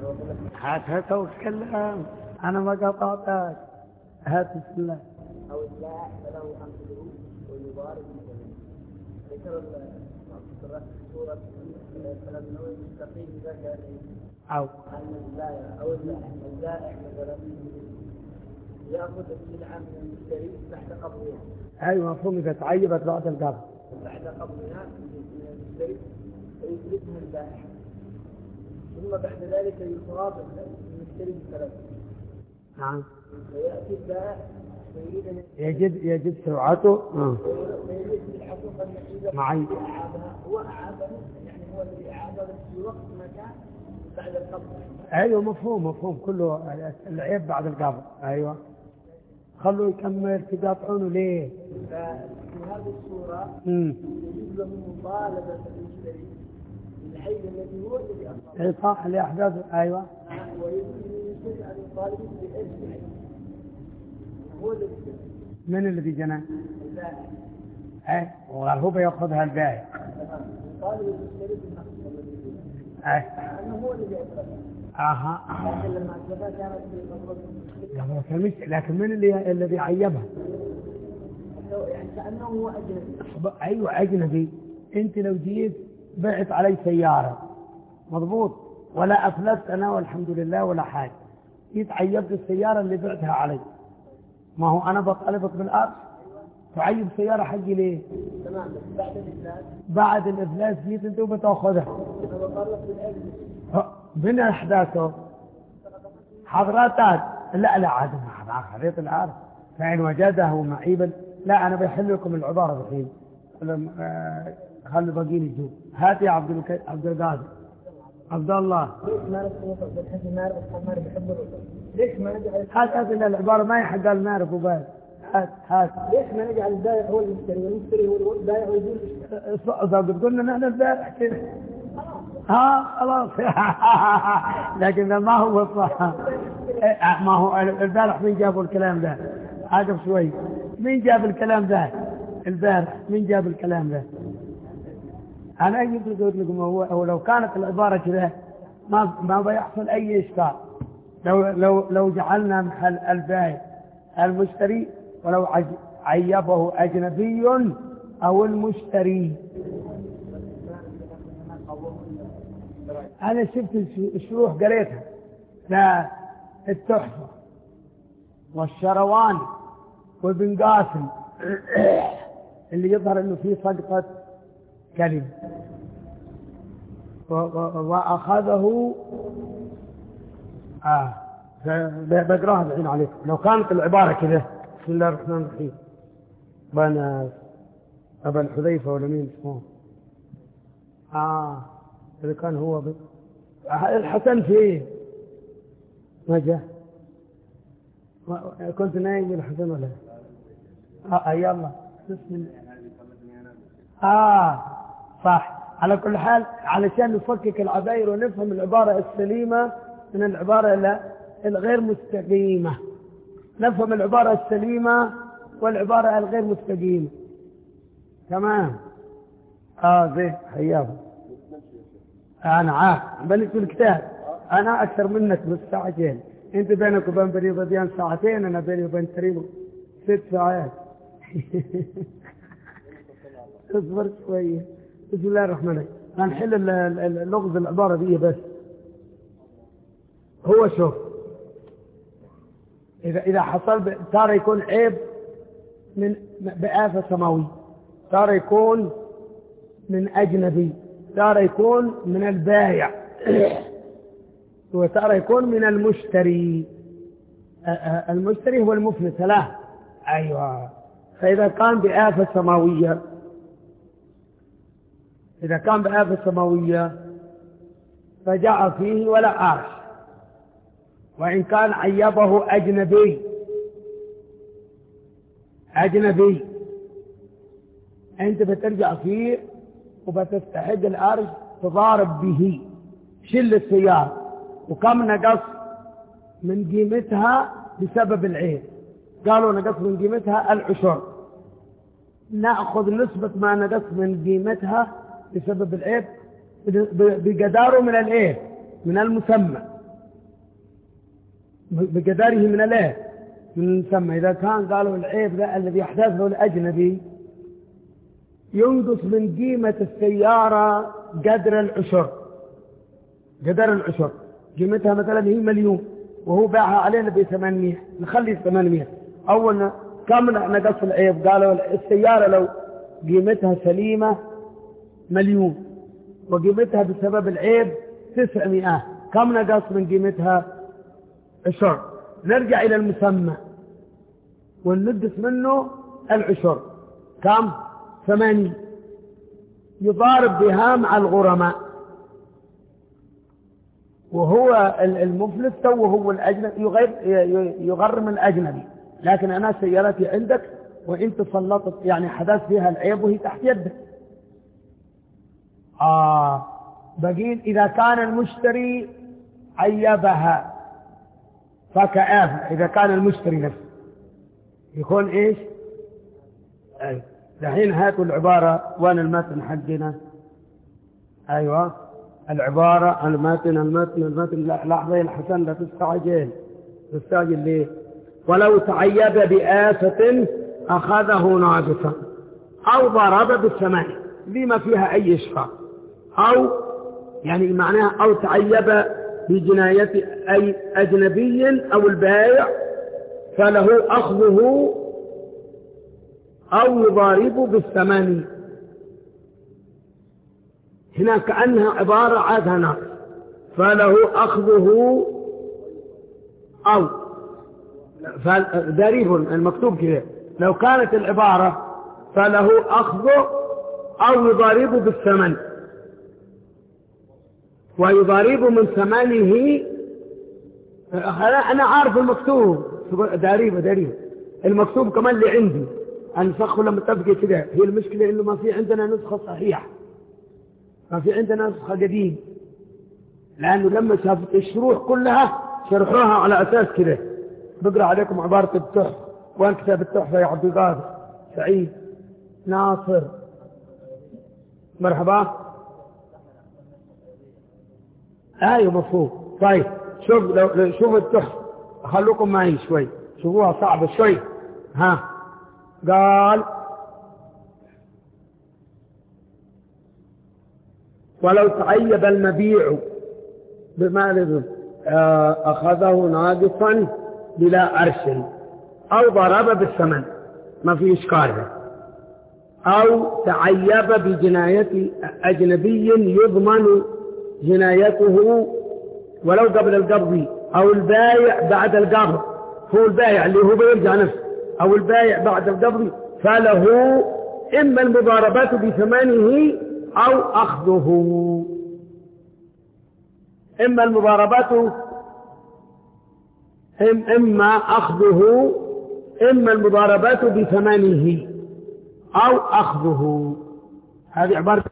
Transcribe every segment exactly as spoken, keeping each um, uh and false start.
هات هات وتكلم، أنا ما قطعتك. هات بسم الله. أو البائع فله أخذه ويضارب مثلا. ذكر السورة فلم نوي مستقيم ذكر أو أن البائع أو البائع مثلا يأخذ السلعة من المشتري تحت قبضها. أيوة مفهوم، إذا تعيبت بعد القبض تحت قبضها من المشتري فيسلفها البائع، ثم بعد ذلك يترابط المشتري بثلاث. نعم. ويأتي البائع ويريد أن يجد يجد سرعته. آه. ويريد الحقوق النتيجة معي. أعابها، هو أعابها يعني هو الذي أعابها في وقت مكان بعد القبض. أيوة مفهوم مفهوم، كله العيب بعد القبض. أيوة خلوا يكمل، تقاطعونه ليه؟ ففي هذه الصورة امم يجب له مطالبة المشتري بالعيب الذي هو الذي أصابه. اي صح، لأحداث. أيوة. ويجب للمشتري أن يطالب بإيش العيب؟ هو الذي جنى. من الذي جنى؟ البائع. أي وقال هو بيأخذها البائع. يطالب المشتري بالنقص الذي جنى. أي لأنه هو الذي أصابه. أها. لكن لما أصابها كانت في قبضة المشتري. لكن من اللي الذي عيبها؟ يعني كأنه هو أجنبي. أيوة أجنبي. أنت لو جيت بعت علي سيارة مضبوط، ولا أفلست أنا والحمد لله ولا حاجة، جيت عيبت السيارة اللي بعتها علي، ما هو أنا بطالبك بالأرض؟ تعيب سيارة حقي ليه؟ تمام. بعد الإفلاس. بعد الإفلاس جيت أنت وبتأخذها. أنا بطالب بالأجنبي. من أحداثه حضرتك؟ لا لا عاد ما خريط العارف، فإن وجده معيبا. لا أنا بيحل لكم العبارة الحين، خلي باقيين يجوا. هات يا عبد الك... عبد القادر عبد الله. ليش ما نعرف بالحسن ما نعرف ما بيحب الرسول؟ ليش ما نجعل هات هات العبارة ما يحق المعرف وبس. هات هات. ليش ما نجعل البائع هو المشتري والمشتري هو البائع ويقول إذا قلنا نحن البارح كده ها خلاص. لكن ما هو صح. ما هو البارح مين جابوا الكلام ده؟ عاقب شوي، مين جاب الكلام ده البارح؟ مين جاب الكلام ده؟ أنا أجيب لقول لكم هو, هو لو كانت العبارة كذا ما ما بيحصل أي إشكال. لو لو لو جعلنا محل البائع المشتري، ولو عيبه أجنبي أو المشتري. أنا شفت الشروح قريتها، لا التحفة والشرواني وابن قاسم اللي يظهر انه فيه سقطة كلمة، وأخذه آه بقراها الحين عليكم. لو كانت العبارة كذا، بسم الله الرحمن الرحيم، بنا أبا الحذيفة ولا مين اسمه؟ آه إذا كان هو ب... الحسن فيه ما جاء، كنت نايم الحسن ولا آه يلا بسم الله. آه صح. على كل حال علشان نفكك العباير ونفهم العبارة السليمة من العبارة الغير مستقيمة، نفهم العبارة السليمة والعبارة الغير مستقيمة. تمام. آه زي حياه. أنا عارف بنيت الكتاب، أنا أكثر منك بالساعتين، أنت بينك وبين بني ضبيان ساعتين، أنا بيني وبين تريبو ست ساعات. اصبر شوية. بسم الله الرحمن الرحيم. هنحل اللغز العبارة دي بس. هو شوف، إذا إذا حصل ترى يكون عيب من بآفة سماوية، ترى يكون من أجنبي، ترى يكون من البائع، وترى يكون من المشتري. المشتري هو المفلس. لا أيوة. فإذا كان بآفة سماوية، إذا كان بآفة سماوية فجاء فيه ولا آش، وإن كان عيبه أجنبي أجنبي أنت بترجع فيه وبتستحق الأرض، تضارب به، شل السيارة، وكم نقص من قيمتها بسبب العيب؟ قالوا نقص من قيمتها العشر، نأخذ نسبة ما نقص من قيمتها بسبب العيب بقداره من العيب من المسمى. بقدره من الايه من المسمى. إذا كان قالوا العيب ذا الذي يحتاجه الأجنبي ينقص من قيمة السيارة قدر العشر، قدر العشر قيمتها مثلا هي مليون وهو باعها علينا بثمانمية، نخلي ثمانمية. أول كم نقص العيب؟ قالوا السيارة لو قيمتها سليمة مليون وقيمتها بسبب العيب تسعمائة، كم نقص من قيمتها؟ عشر. نرجع إلى المسمى وننقص منه العشر، كم؟ ثمانين. يضارب بها مع الغرماء، وهو المفلس تو هو الأجنبي يغرم الأجنبي، لكن أنا سيارتي عندك وإنت سلطت يعني حدث فيها العيب وهي تحت يدك. آه بقيل إذا كان المشتري عيبها فكآفة، إذا كان المشتري نفسه يكون إيش؟ أي دحين هاتوا العبارة وين المتن حقنا؟ أيوة العبارة المتن المتن المتن لحظة يا حسن لا تستعجل تستعجل ليه؟ ولو تعيب بآفة أخذه ناقصا أو ضرب بالثمان بما فيها أي إشفاق، أو يعني معناها أو تعيب بجناية أي أجنبي أو البائع فله أخذه أو يضارب بالثمن. هنا كأنها عبارة عادها ناقص، فله أخذه أو ضريب المكتوب كده. لو كانت العبارة فله أخذه أو يضارب بالثمن، ويضارب من ثمنه. أنا عارف المكتوب ضريبة ضريبة المكتوب كمان اللي عندي أنسخه لما تبقى كده. هي المشكلة إنه ما في عندنا نسخة صحيحة، ما في عندنا نسخة قديمة، لأنه لما شافت الشروح كلها شرحوها على أساس كده. بقرأ عليكم عبارة التحفة. وين كتاب التحفة يا عبد القادر؟ سعيد ناصر مرحبا. ايوه مفهوم. طيب شوف لو شوف التحفة، خلوكم معي شوي شوفوها صعبة شوي. ها قال ولو تعيب المبيع بما أخذه ناقصا بلا عرش أو ضرب بالثمن ما في إشكال، أو تعيب بجناية أجنبي يضمن جنايته ولو قبل القبض، أو البايع بعد القبض، هو البايع اللي هو بيرجع نفسه، أو البايع بعد القبض فله إما المضاربات بثمنه أو أخذه. إما المضاربات إما أخذه إما المضاربات بثمنه أو أخذه. هذه عبارة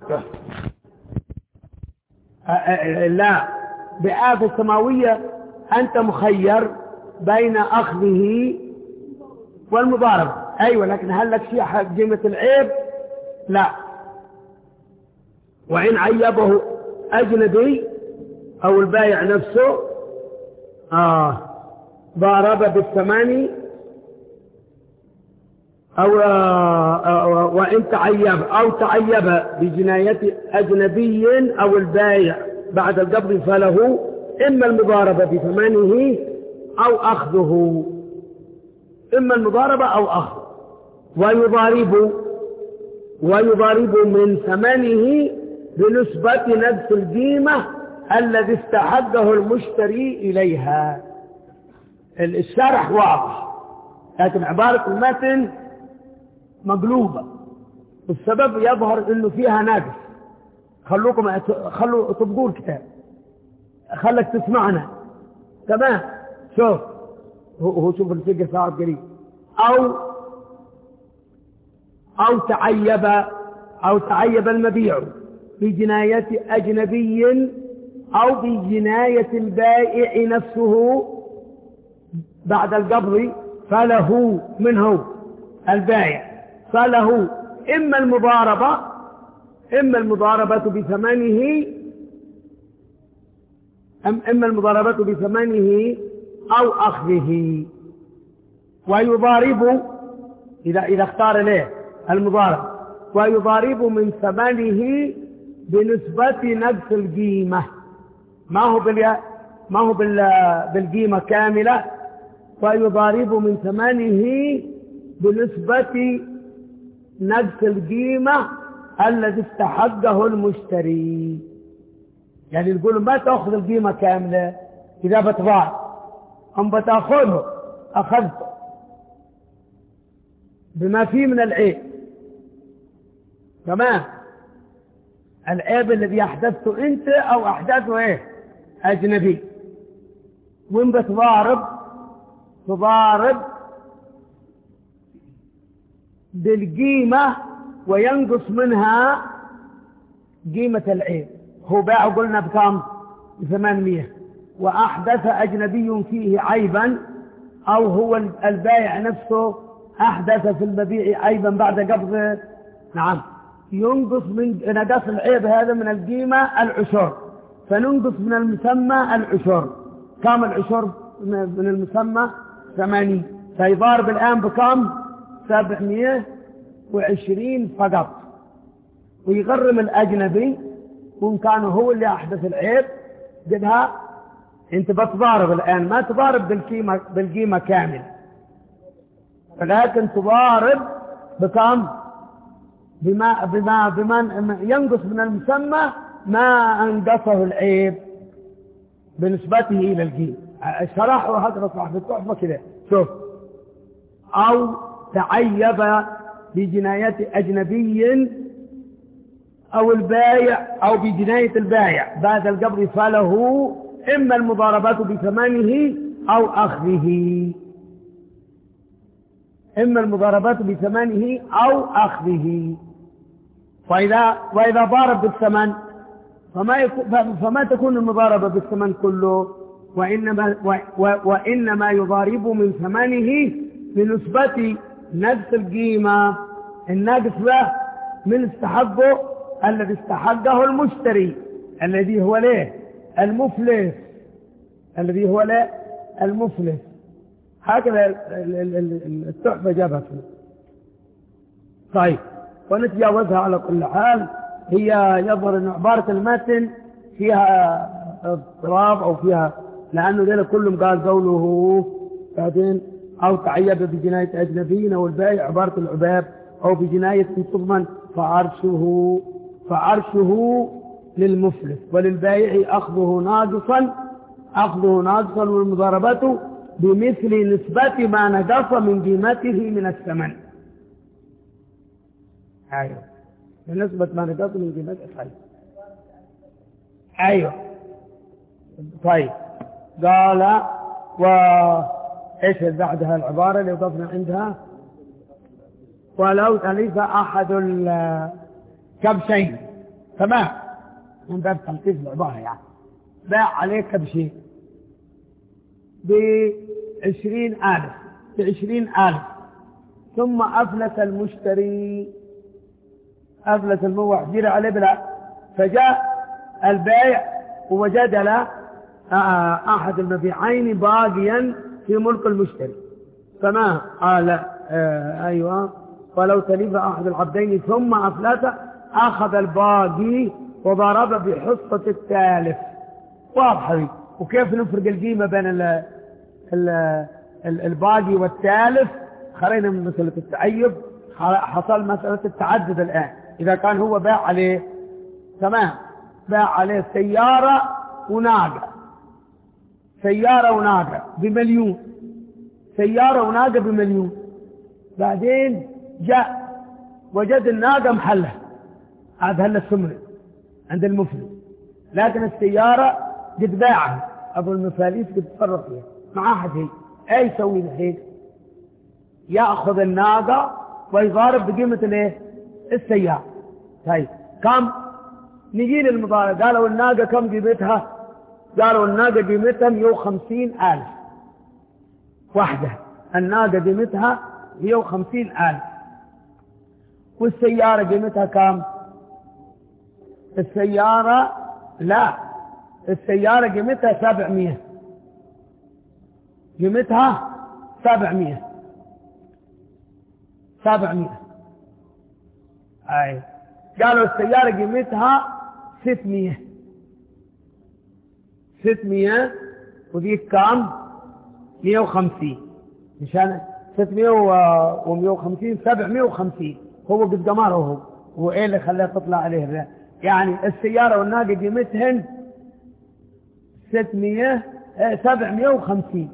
لا بآفة سماوية أنت مخير بين أخذه والمضاربة. أيوة لكن هل لك شيء حق قيمة العيب؟ لا. وإن عيبه أجنبي أو البايع نفسه آه ضارب بالثمن أو آه وإن تعيب أو تعيب بجناية أجنبي أو البايع بعد القبض فله إما المضاربة بثمنه أو أخذه، إما المضاربة أو أخذ. ويضارب ويضارب من ثمنه بنسبة نفس القيمة الذي استحقه المشتري إليها. الشرح واضح لكن عبارة المتن مقلوبة، والسبب يظهر انه فيها ناقص. خلوكم خلوا تبقوا الكتاب، خلك تسمعنا تمام. شوف هو شوف الفقه صعب قريب. او او تعيب او تعيب المبيع بجناية اجنبي او بجناية البائع نفسه بعد القبض فله منه البائع فله إما المضاربة إما المضاربة بثمنه أم إما المضاربة بثمنه أو أخذه. ويضارب إذا إذا اختار له المضارب، ويضارب من ثمنه بنسبة نقص القيمة، ما هو بال ما هو بال بالقيمة كاملة، ويضارب من ثمنه بنسبة نقص القيمة الذي استحقه المشتري. يعني نقول ما تأخذ القيمة كاملة إذا بتضاع، أم بتأخذه أخذته بما فيه من العيب. تمام؟ العيب الذي أحدثته أنت أو أحدثه إيه؟ أجنبي. وين بتضارب؟ تضارب بالقيمة وينقص منها قيمة العيب. هو باع قلنا بكم؟ بثمانمية، وأحدث أجنبي فيه عيبا، أو هو البائع نفسه أحدث في المبيع عيبا بعد قبضه، نعم، ينقص من نقص العيب هذا من القيمة العشر، فننقص من المسمى العشر. كم العشر من المسمى؟ ثمانين، فيضارب الآن بكم؟ سبعمائة وعشرين فقط. ويغرم الأجنبي وإن كان هو اللي أحدث العيب قدها. أنت بتضارب الآن، ما تضارب بالقيمة بالقيمة كاملة، ولكن تضارب بكم؟ بما بما بما ينقص من المسمى ما أنقصه العيب بنسبته إلى القيمة. شرحه هذا صاحب التحفة كده، شوف. أو تعيب بجناية أجنبي أو البايع أو بجناية البايع بعد القبض، فله إما المضاربة بثمنه أو أخذه، إما المضاربة بثمنه أو أخذه. وإذا وإذا ضارب بالثمن فما يكون فما تكون المضاربة بالثمن كله، وإنما وإنما يضارب من ثمنه بنسبة نقص القيمة الناقص له من استحقه الذي استحقه المشتري، الذي هو له المفلس، الذي هو له المفلس. هكذا التحفة جابته. طيب، ونتجاوزها على كل حال. هي يظهر أن عبارة المتن فيها اضطراب أو فيها، لأنه ذلك كلهم قال قوله بعدين أو تعيب بجناية أجنبيين أو البائع عبارة العباب، أو بجناية تضمن فعرشه فعرشه للمفلس، وللبائع أخذه ناقصا أخذه ناقصا والمضاربة بمثل نسبة ما نقص من قيمته من الثمن. أيوه، بنسبة ما نقص من قيمته. طيب، أيوه. طيب، قال وإيش بعدها العبارة اللي وقفنا عندها؟ ولو تلف أحد الكبشين. تمام، من باب تلطيف العبارة، يعني باع عليه كبشين بعشرين ألف بعشرين ألف، ثم أفلت المشتري، أفلت الموح جير عليه بلا، فجاء البائع ووجد له أحد المبيعين باقيا في ملك المشتري، فما قال آه أيوة ولو تلف أحد العبدين ثم أفلت أخذ الباقي وضرب بحصة التالف. واضح. وكيف نفرق القيمة بين ال ال ال الباقي والتالف؟ خلينا من مسألة التعيب، حصل مسألة التعدد الآن. إذا كان هو باع عليه، تمام، باع عليه سيارة وناقة، سيارة وناقة بمليون، سيارة وناقة بمليون، بعدين جاء وجد الناقة محلة، هذا هلا الثمن عند المفلس، لكن السيارة قد باعها أبو المفاليس، قد تصرف فيها مع أحد. هي أي يسوي الحين؟ يأخذ الناقة ويضارب بقيمة الايه؟ السيارة. طيب، كم؟ نجي للمضارب، قالوا الناقة كم قيمتها؟ قالوا الناقة قيمتها مئة وخمسين ألف واحدة، الناقة قيمتها مئة وخمسين ألف. والسيارة قيمتها كم؟ السيارة لا، السيارة قيمتها سبعمائة. قيمتها سبعمية سبعمية أي قالوا السيارة قيمتها ستمية ستمية وذيك كام؟ مية وخمسين مشان ستمية ومية وخمسين سبعمية وخمسين هو قد قمره هو وإيه اللي خلاه تطلع عليه الرأي. يعني السيارة والناقة قيمتهن ستمية سبعمية وخمسين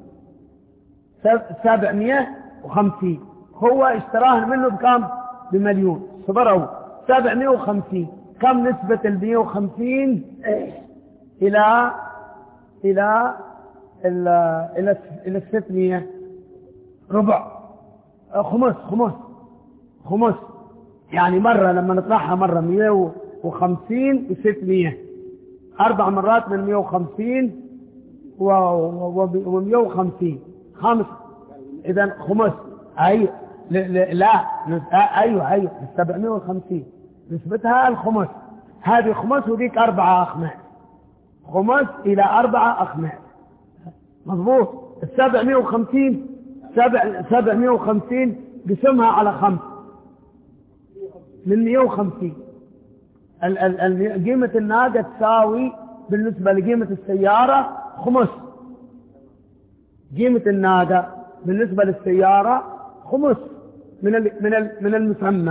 سبعمية وخمسين هو اشتراهن منه بكام؟ بمليون صبروا سبعمية وخمسين. كم نسبة المية وخمسين إلى إلى إلى إلى إلى الستمية؟ ربع خمس خمس خمس يعني مرة لما نطرحها مرة مية وخمسين وستمية أربع مرات من مية وخمسين ومية وخمسين خمس إذا خمس. أيوة لا أيوة أيوة سبعمية وخمسين نسبتها الخمس. هذه خمس وذيك أربعة أخماس خمس إلى أربعة أخماس مضبوط. السبعمية وخمسين سبع سبعمية وخمسين قسمها على خمس من مية وخمسين. قيمة الناقة تساوي بالنسبة لقيمة السيارة خمس. قيمة الناقة بالنسبة للسيارة خمس من من من المسمى.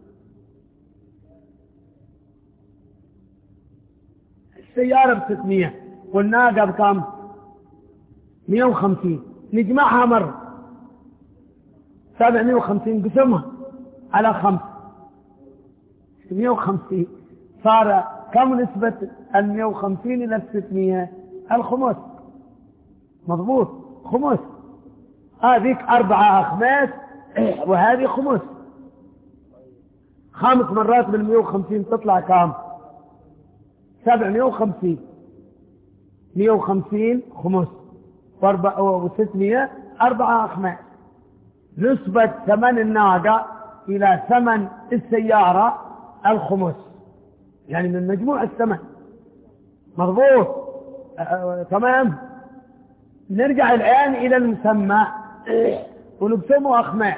السيارة بستمية والناقة بكم؟ مية وخمسين. نجمعها مرة سبعمية وخمسين قسمها على خمس مية وخمسين صار كم نسبة المية وخمسين إلى الستمية؟ الخمس مضبوط خمس. هذيك أربعة أخماس وهذه خمس. خمس مرات من مية وخمسين تطلع كام؟ سبعمية وخمسين. مية وخمسين خمس وستمية أربعة أخماس. نسبة ثمن الناقة إلى ثمن السيارة الخمس يعني من مجموع الثمن مضبوط. أه تمام. نرجع الآن إلى المسمى ونقسمه أخماس.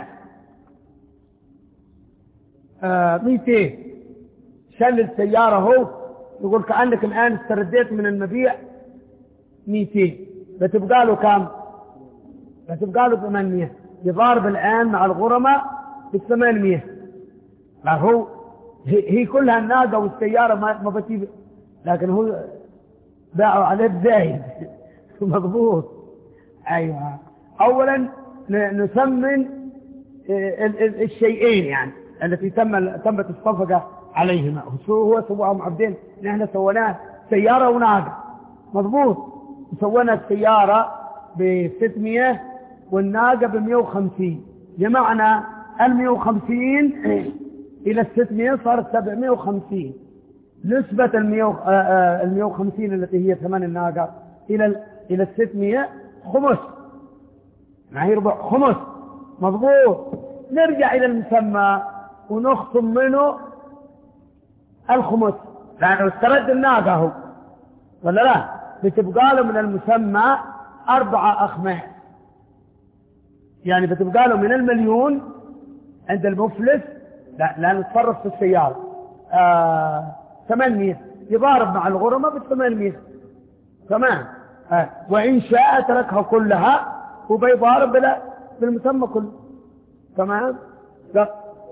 أه ميتين شل السيارة هو يقول كأنك الآن استرديت من المبيع ميتين بتبقى له كام؟ بتبقى له ثمانمية يضارب الآن مع الغرمة بالثمانمية. هو هي كلها الناقة والسيارة ما ما بتجيب لكن هو باعوا عليه بزايد مضبوط. أيوة أولا نسمن الشيئين يعني التي تم تمت الصفقة عليهما هو سواهم عبدين. نحن سويناه سيارة وناقة مضبوط. سوينا السيارة بستمية والناقة بمية وخمسين. جمعنا المية وخمسين إلى الستمية صارت سبعمية وخمسين. نسبة المية وخمسين التي هي ثمن الناقة إلى إلى الستمية خمس. ما هي ربع خمس مضبوط. نرجع إلى المسمى ونخصم منه الخمس لأنه استرد الناقة هو ولا لا؟ بتبقى له من المسمى أربعة أخماس يعني بتبقى له من المليون عند المفلس لا لا نتصرف في السيارة آه ثمانمية يضارب مع الغرمة بالثمانمية تمام. آه. وإن شاء تركها كلها وبيضارب بالمسمى كله تمام. لا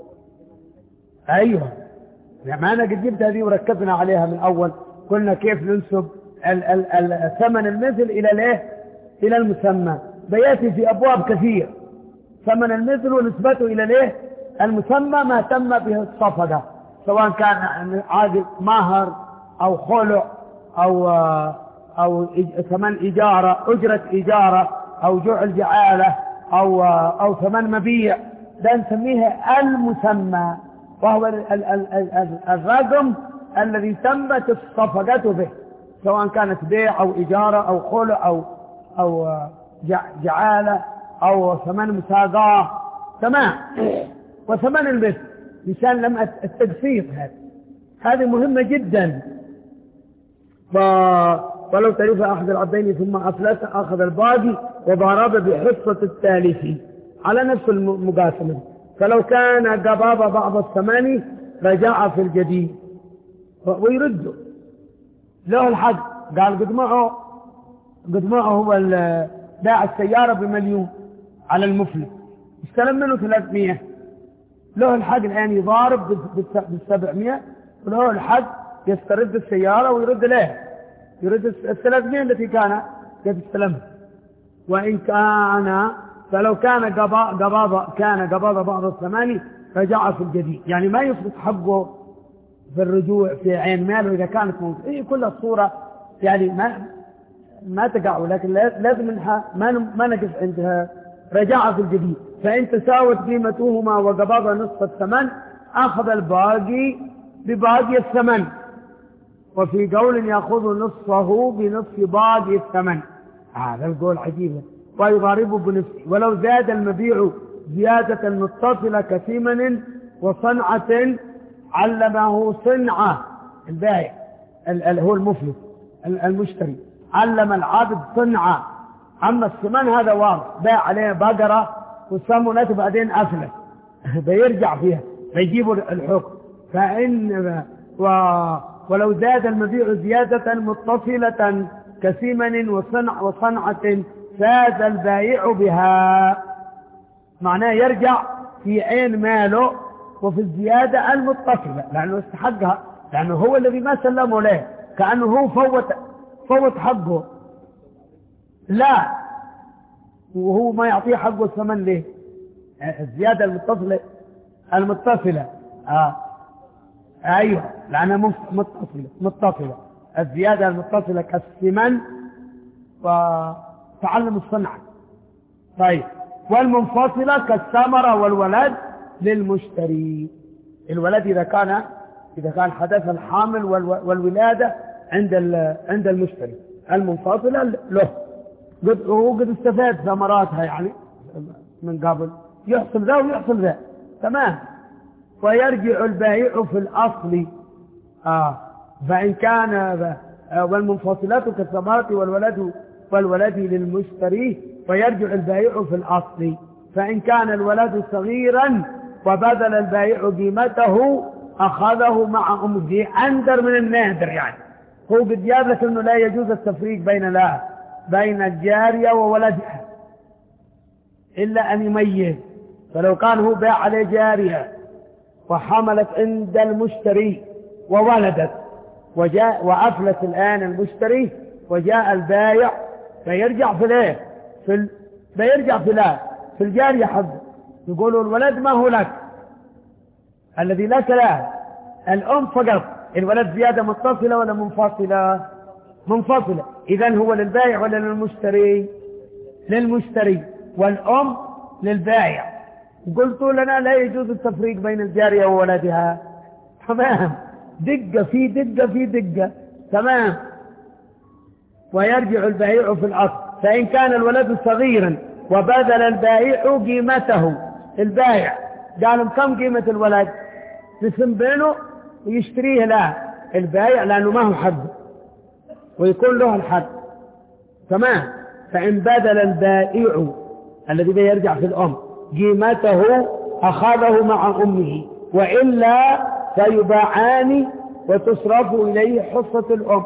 أيوه ما أنا قد جبت هذه وركزنا عليها من أول. قلنا كيف ننسب ثمن المثل إلى الايه؟ إلى المسمى. بياتي في أبواب كثير ثمن المثل ونسبته إلى الايه؟ المسمى ما تم به الصفقة سواء كان عادي مهر أو خلع أو أو ثمن إجارة أجرة إجارة أو جعل جعالة أو أو ثمن مبيع ده نسميه المسمى وهو الرقم الذي تمت الصفقة به سواء كانت بيع أو إجارة أو خلع أو أو جعالة أو ثمن مساقاه تمام. وثمن المثل مشان لم التقسيط هذه هذه مهمة جدا. ولو تلف أحد العبدين ثم أفلس أخذ الباقي وضرب بحصة التالف على نفس المقاسمة. فلو كان قباب بعض الثماني رجع في الجديد ويرده له الحق. قال قد معه قد معه هو باع السيارة بمليون على المفلس، استلم منه ثلاثمائة، له الحق الآن يضارب بالسبعمائة، وله الحق يسترد السيارة ويرد له، يرد الثلاثمائة التي كان قد استلمها. وإن كان فلو كان قباض كان قباض بعض الثماني رجع في الجديد، يعني ما يثبت حقه في الرجوع في عين ماله إذا كانت ممكن. إيه كل الصورة يعني ما ما تقع، لكن لازم منها ما ما نقف عندها رجع في الجديد. فإن تساوت قيمتهما وقبض نصف الثمن أخذ الباقي بباقي الثمن. وفي قول يأخذ نصفه بنصف باقي الثمن، هذا القول عجيب. ويضاربه بنفسه ولو زاد المبيع زيادة متصلة كثمن وصنعة علمه صنعة. البائع هو المفلس المشتري علم العابد صنعة، أما الثمن هذا واضح، باع عليه بقرة وسمنت بعدين أفلس بيرجع فيها بيجيبوا الحكم. فإن و ولو زاد المبيع زيادة متصلة كثمن وصنع وصنعة فاز البائع بها، معناه يرجع في عين ماله وفي الزيادة المتصلة لأنه استحقها، لأنه هو الذي ما سلمه له، كأنه هو فوت فوت حقه، لا وهو ما يعطيه حقه الثمن ليه. الزيادة المتصلة المتصلة آه. أيوة لأنها متصلة متصلة الزيادة المتصلة كالثمن وتعلم الصنعة. طيب والمنفصلة كالثمرة والولد للمشتري. الولد إذا كان إذا كان حدث الحامل والولادة عند عند المشتري، المنفصلة له قد هو قد استفاد ثمراتها يعني من قبل، يحصل ذا ويحصل ذا تمام. ويرجع البائع في الأصل آه. فإن كان والمنفصلات كالثمرات والولد والولد للمشتري فيرجع البائع في الأصل. فإن كان الولد صغيرا وبذل البائع قيمته أخذه مع أمه، أندر من النادر، يعني هو قد جاب لك أنه لا يجوز التفريق بين لا بين الجارية وولدها إلا أن يميز. فلو كان هو باع عليه جارية وحملت عند المشتري وولدت وجاء وأفلت الآن المشتري وجاء البائع فيرجع في الايه في ال... فيرجع في لا في الجارية حظه، يقولوا الولد ما هو لك، الذي لك لا الأم فقط. الولد زيادة متصلة ولا منفصلة؟ منفصلة. إذن هو للبائع ولا للمشتري؟ للمشتري. والأم للبائع. قلت لنا لا يجوز التفريق بين الجارية وولدها، تمام، دقة في دقة في دقة، تمام. ويرجع البائع في الأصل. فإن كان الولد صغيرا وبذل البائع قيمته، البائع قال كم قيمة الولد؟ تسم بينه ويشتريه، لا البائع لأنه ما هو حد ويكون له الحد، تمام. فإن بذل البائع الذي بيرجع في الأم قيمته أخذه مع أمه، وإلا فيباعان وتصرف إليه حصة الأم،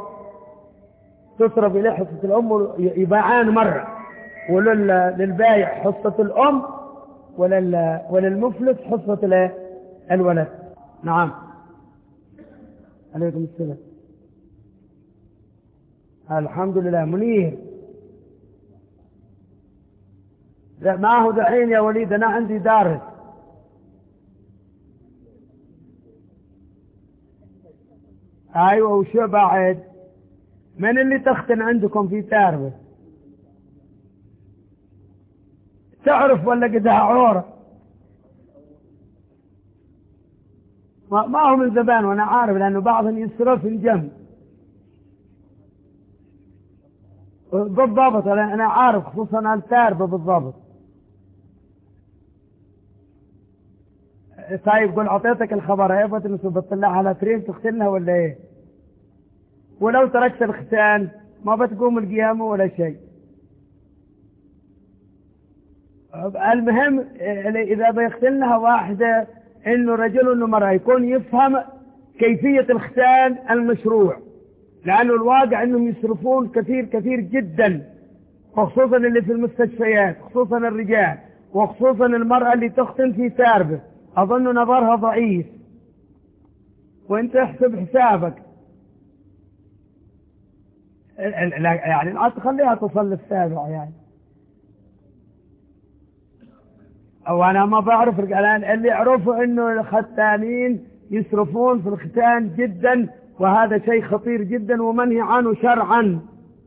تصرف إليه حصة الأم يباعان مرة، وللبائع حصة الأم ولل... وللمفلس حصة الولد. نعم. عليكم السلام. الحمد لله. منير ما هو دحين يا وليد، أنا عندي دارس. أيوة وشو بعد؟ من اللي تختن عندكم في تاربة؟ تعرف ولا قدها عورة؟ ما هو من زمان وأنا عارف، لأنه بعضهم يصرف الجنب بالضبط، أنا عارف خصوصا التاربة بالضبط. طيب قل أعطيتك الخبر، هيبت إنه بتطلعها على ترين تختنها ولا إيه؟ ولو تركت الختان ما بتقوم القيامة ولا شيء. المهم إذا بيختلنها واحدة إنه رجل إنه مرأة يكون يفهم كيفية الختان المشروع، لأنه الواقع إنهم يصرفون كثير كثير جدا، وخصوصا اللي في المستشفيات، خصوصا الرجال، وخصوصا المرأة اللي تختن في ثاربة أظن نظرها ضعيف، وانت احسب حسابك يعني لا تخليها تصل السابع يعني. او انا ما بعرف الان، اللي يعرفوا انه الختانين يسرفون في الختان جدا، وهذا شيء خطير جدا ومنهي عنه شرعا.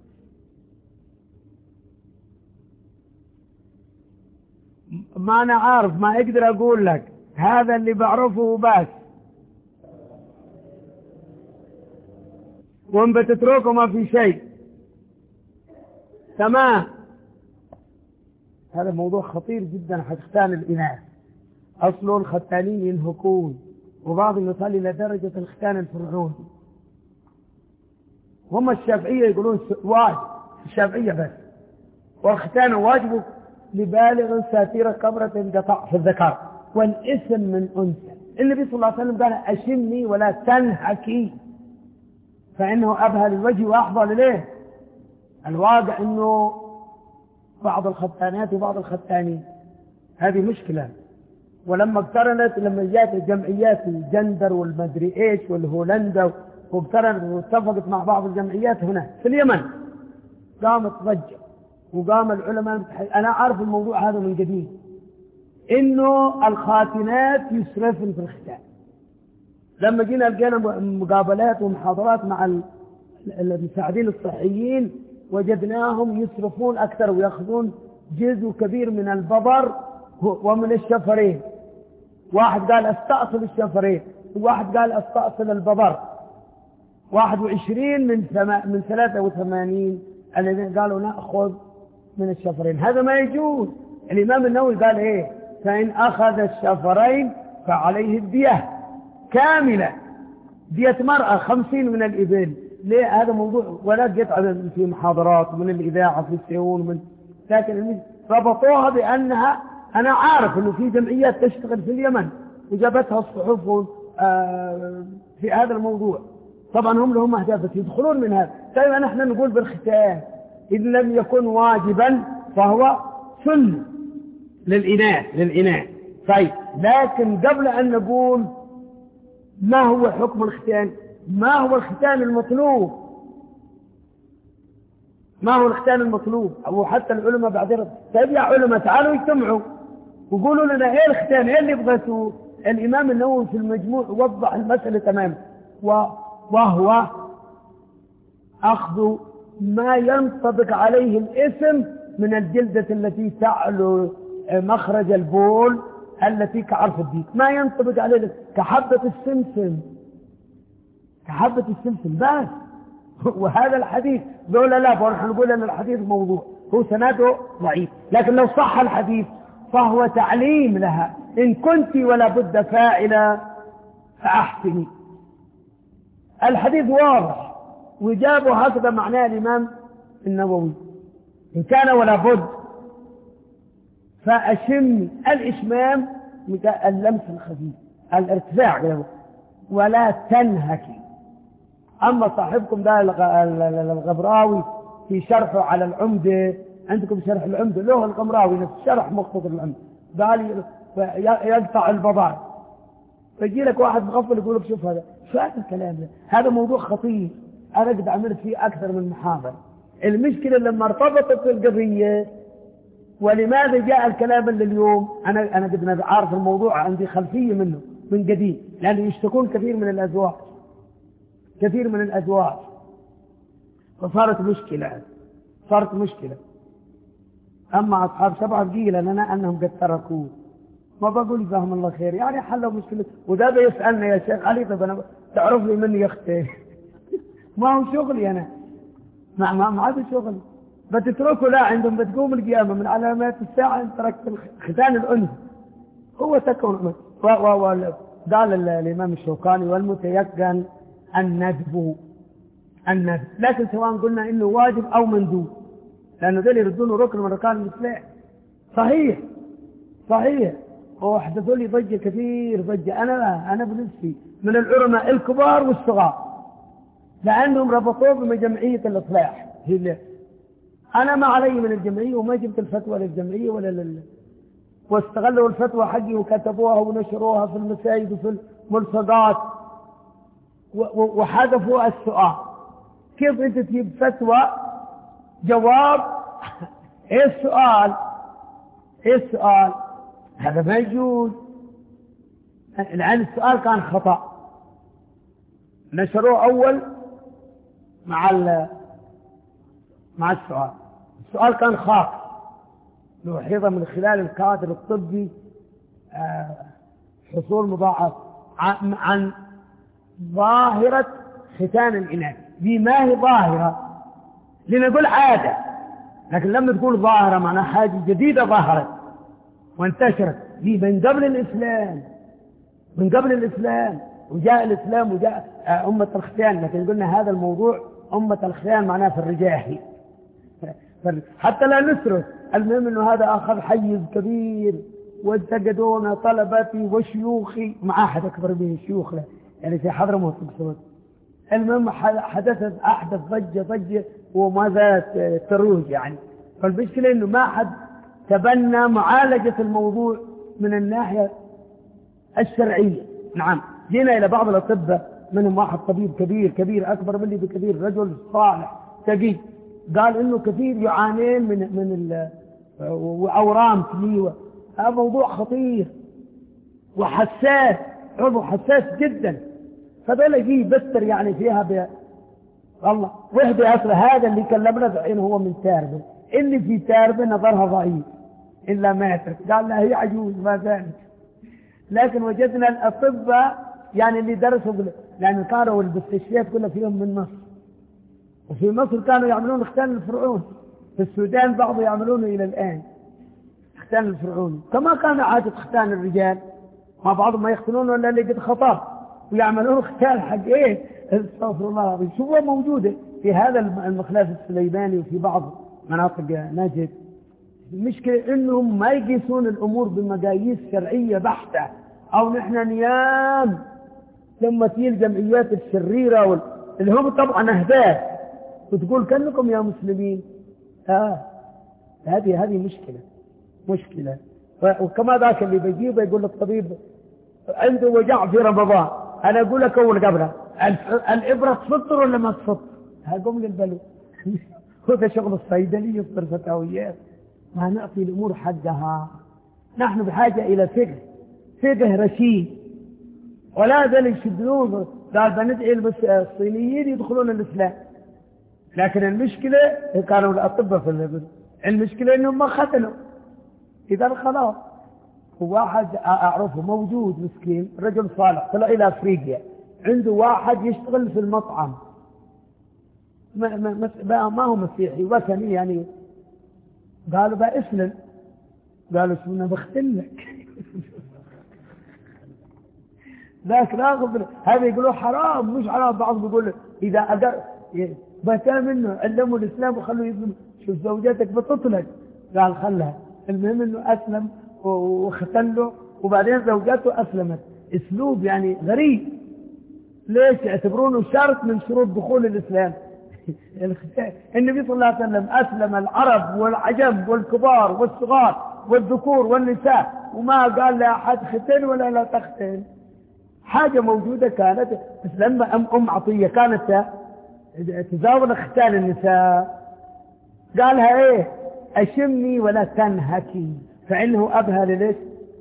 ما انا عارف، ما اقدر اقول لك، هذا اللي بعرفه بس، وان بتتركه ما في شيء. تمام. هذا موضوع خطير جدا حق ختان الإناث. أصله الختانين ينهكون، وبعضهم يصل إلى درجة الختان الفرعوني. هم الشافعية يقولون واجب، الشافعية بس، والختان واجب لبالغ ساتير كبرة انقطع في الذكر والاسم من أنثى. النبي صلى الله عليه وسلم قال أشمي ولا تنهكي، فإنه أبهى للوجه وأحضر إليه. الواقع أنه بعض الختانات وبعض الختانين هذه مشكلة. ولما اقترنت، لما جاءت الجمعيات الجندر والمدري ايش والهولندا، واقترنت واتفقت مع بعض الجمعيات هنا في اليمن، قامت ضجة، وقام العلماء. انا عارف الموضوع هذا من قديم، انه الخاتنات يسرفن في الختان. لما جينا لقينا مقابلات ومحاضرات مع المساعدين الصحيين، وجدناهم يصرفون أكثر ويأخذون جزء كبير من الببر ومن الشفرين. واحد قال استأصل الشفرين، وواحد قال استأصل الببر. واحد وعشرين من ثم... من ثلاثة وثمانين الذين قالوا نأخذ من الشفرين. هذا ما يجوز. الإمام النووي قال إيه؟ فإن أخذ الشفرين فعليه الدية كاملة، دية مرأة خمسين من الإبل. ليه؟ هذا موضوع ولا قطع في محاضرات من الإذاعة في السيون من، لكن ربطوها بأنها، أنا عارف أنه في جمعيات تشتغل في اليمن وجابتها الصحف في هذا الموضوع. طبعا هم لهم أهداف بس يدخلون من هذا. طيب نحن نقول بالختان إذ لم يكن واجبا فهو سنة للإناث للإناث. طيب لكن قبل أن نقول ما هو حكم الختان، ما هو الختان المطلوب، ما هو الختان المطلوب، أو حتى العلماء بعدين طيب يا علماء تعالوا اجتمعوا وقولوا لنا ايه الختان، ايه اللي بغيتوه. الإمام النووي في المجموع وضح المسألة تماما، وهو أخذ ما ينطبق عليه الاسم من الجلدة التي تعلو مخرج البول التي كعرف الديك، ما ينطبق عليه كحبة السمسم، كحبة السمسم بس. وهذا الحديث دول لا، ونحن نقول أن الحديث موضوع، هو سنده ضعيف، لكن لو صح الحديث فهو تعليم لها، إن كنت ولا بد فاعلا فأحسني. الحديث واضح، وجابوا هكذا معناه الإمام النووي، إن كان ولا بد فأشم. الإشمام اللمس الخفيف، الارتفاع، ولا تنهكي. أما صاحبكم ده الغبراوي في شرحه على العمدة، عندكم شرح العمدة له الغبراوي نفس شرح مختصر العمدة، قال يقطع البضائع، فيجي لك واحد مغفل يقول لك شوف هذا شو هذا الكلام ده، هذا موضوع خطير أنا قد عملت فيه أكثر من محاضرة. المشكلة لما ارتبطت القضية، ولماذا جاء الكلام اللي اليوم أنا أنا قد عارف الموضوع، عندي خلفية منه من قديم، لأنه يشتكون كثير من الأزواج، كثير من الأزواج، فصارت مشكلة، صارت مشكلة. أما أصحاب سبعة قيل لنا أنهم قد تركوه، ما بقول جزاهم الله خير، يعني حلوا مشكلة. وده بيسألنا يا شيخ علي طب أنا تعرف لي مني يا أختي ما هو شغلي أنا، ما ما ما عاد شغل، بتتركوا لا عندهم بتقوم القيامة من علامات الساعة إن تركت ختان الأنثى هو تكون. وقال الإمام الشوكاني والمتيقن الندب النفي، لكن سواء قلنا إنه واجب أو مندوب، لأنه ذل يردونه ركن من أركان الإسلام. صحيح صحيح، وحدثوا لي ضجة كثير ضجة. أنا لا أنا بنفسي من العلماء الكبار والصغار لأنهم ربطوه بجمعية الإصلاح. هي أنا ما علي من الجمعية وما جبت الفتوى للجمعية ولا لل... واستغلوا الفتوى حقي وكتبوها ونشروها في المساجد وفي الملصقات وحذفوا السؤال. كيف أنت تجيب فتوى جواب إيه السؤال؟ إيه السؤال؟ هذا ما يجوز، لأن السؤال كان خطأ. نشروه أول مع مع السؤال. السؤال كان خاطئ، لوحظ من خلال الكادر الطبي حصول مضاعف عن ظاهرة ختان الإناث. دي ما هي ظاهرة، لنقول عادة، لكن لما تقول ظاهرة معناها حاجة جديدة ظهرت وانتشرت. دي من قبل الإسلام، من قبل الإسلام، وجاء الإسلام وجاء أمة الختان. لكن قلنا هذا الموضوع أمة الختان معناه في الرجاحي حتى لا نسرد. المهم أنه هذا أخذ حيز كبير، وانتقدونا طلبتي وشيوخي، مع أحد أكبر من الشيوخ يعني في حضرموت مقصود. المهم حدثت أحدث ضجة ضجة وما زالت تروج يعني. فالمشكلة أنه ما حد تبنى معالجة الموضوع من الناحية الشرعية. نعم، جينا إلى بعض الأطباء، منهم واحد طبيب كبير كبير أكبر مني بكثير، رجل صالح تقي، قال إنه كثير يعانين من من وأورام فيه. هذا موضوع خطير وحساس، عضو حساس جدا. فبلا يجي بستر يعني فيها ب والله وحده. أصل هذا اللي كلمنا الحين هو من تاربه، اللي في تاربه نظرها ضعيف إلا ماتت، قال لا هي عجوز ما ذلك. لكن وجدنا الأطباء يعني اللي درسوا بل... لأن كانوا المستشفيات كلها فيهم من مصر، وفي مصر كانوا يعملون ختان الفرعون، في السودان بعض يعملونه إلى الآن ختان الفرعون، كما كان عادة ختان الرجال. ما بعضهم ما يختنون ولا اللي قد خطأ ويعملون ختان حق إيه، استغفر الله العظيم. شو هو موجودة في هذا المخلاف السليماني وفي بعض مناطق نجد. المشكلة إنهم ما يقيسون الأمور بمقاييس شرعية بحتة، أو نحن نيام لما تيجي الجمعيات الشريرة وال... اللي هم طبعا أهداف، وتقول كأنكم يا مسلمين. آه هذه هذه مشكلة مشكلة. وكما ذاك اللي بيجيبه يقول للطبيب عنده وجع في رمضان، أنا أقول لك أول قبله الإبرة تفطر ولا ما تفطر؟ هقوم للبلو هذا شغل الصيدلي يفطر فتاويات. ما نعطي الأمور حقها. نحن بحاجة إلى فقه، فقه رشيد، ولا ذل يشدون. قال بندعي الصينيين يدخلون الإسلام، لكن المشكلة كانوا الأطباء في الإبن. المشكلة إنهم ما ختنوا. إذا خلاص. واحد أعرفه موجود مسكين، رجل صالح، طلع إلى أفريقيا، عنده واحد يشتغل في المطعم، ما, ما, ما هو مسيحي وثني يعني. قالوا بقى اسلم، قالوا شو بختن لك ذاك راغب. هذا يقولوا حرام مش حرام، بعض بيقول إذا أقر بكى منه علموا الإسلام وخلوا يسلم. شوف زوجتك بتطلق، قال خلها. المهم إنه أسلم وختن له، وبعدين زوجته أسلمت. أسلوب يعني غريب. ليش يعتبرونه شرط من شروط دخول الإسلام؟ النبي صلى الله عليه وسلم أسلم العرب والعجم والكبار والصغار والذكور والنساء، وما قال لا أحد ختن ولا لا تختن. حاجة موجودة كانت. بس لما أم, أم عطية كانت تزاول ختان النساء، قالها إيه؟ أشمي ولا تنهكي فإنه أبهى لليش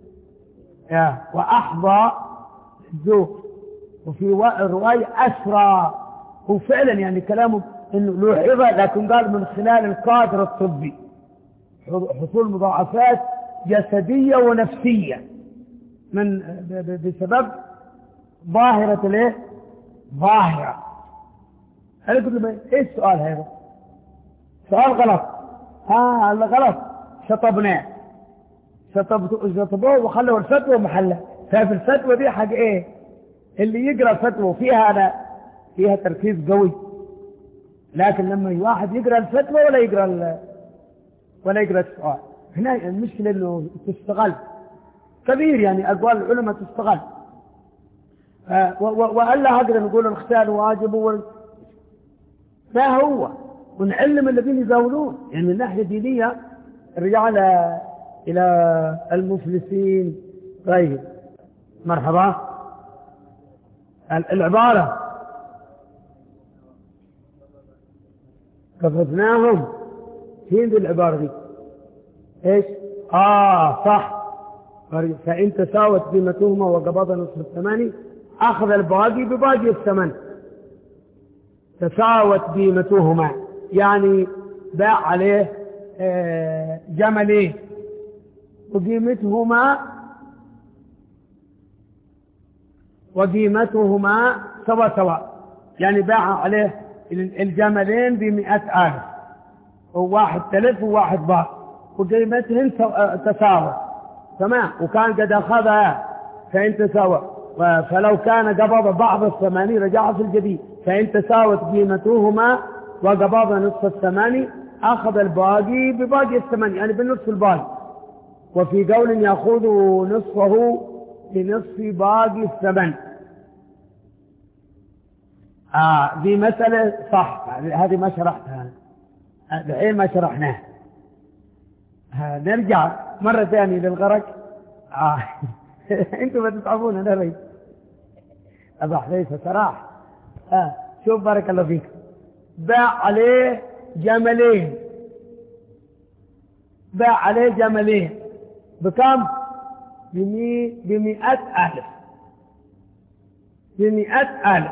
وأحظى الذوق. وفي رواية أسرى. هو فعلا يعني كلامه إنه له حظة، لكن قال من خلال القادر الطبي حصول مضاعفات جسدية ونفسية من بسبب ظاهرة الايه؟ ظاهرة. أنا قلت له إيه السؤال هذا؟ سؤال غلط. ها هذا غلط. شطبناه شطبوه وخلوا الفتوى محله. ففي الفتوى دي حق إيه؟ اللي يقرأ فتوى فيها أنا فيها تركيز قوي لكن لما واحد يقرأ الفتوى ولا يقرأ ال... ولا يقرأ السؤال، هنا المشكلة إنه تستغل كبير، يعني أقوال العلماء تستغل. آه وألا أقدر نقول الختان واجب وال... ما هو، ونعلم الذين يزاولون، يعني من ناحية دينية رجع إلى المفلسين. طيب مرحبا. العبارة كفتناهم، فين ذي العبارة دي؟ ايش؟ اه صح. فإن تساوت قيمتهما وقبض نصف الثمن أخذ الباقي بباقي الثمن. تساوت قيمتهما يعني باع عليه آه جملين وقيمتهما وقيمتهما سوا سوا، يعني باع عليه الجملين بمئة ألف، وواحد تلف وواحد باع، وقيمتهن تساوى تمام، وكان قد أخذها فإن تساوى، فلو كان قبض بعض الثماني رجع في الجديد، فإن تساوت قيمتهما وقبض نصف الثماني أخذ الباقي بباقي الثماني، يعني بالنصف الباقي. وفي قول يأخذ نصفه بنصف باقي الثمن. آه دي مسألة صح، هذه ما شرحتها الحين، ما شرحناها. آه نرجع مرة ثانية للغرق. آه انتم بتتعبون انا ريت ابا حذيفة صراحة. آه شوف بارك الله فيك، باع عليه جملين، باع عليه جملين بكم؟ بمي... بمئة ألف، بمئة ألف.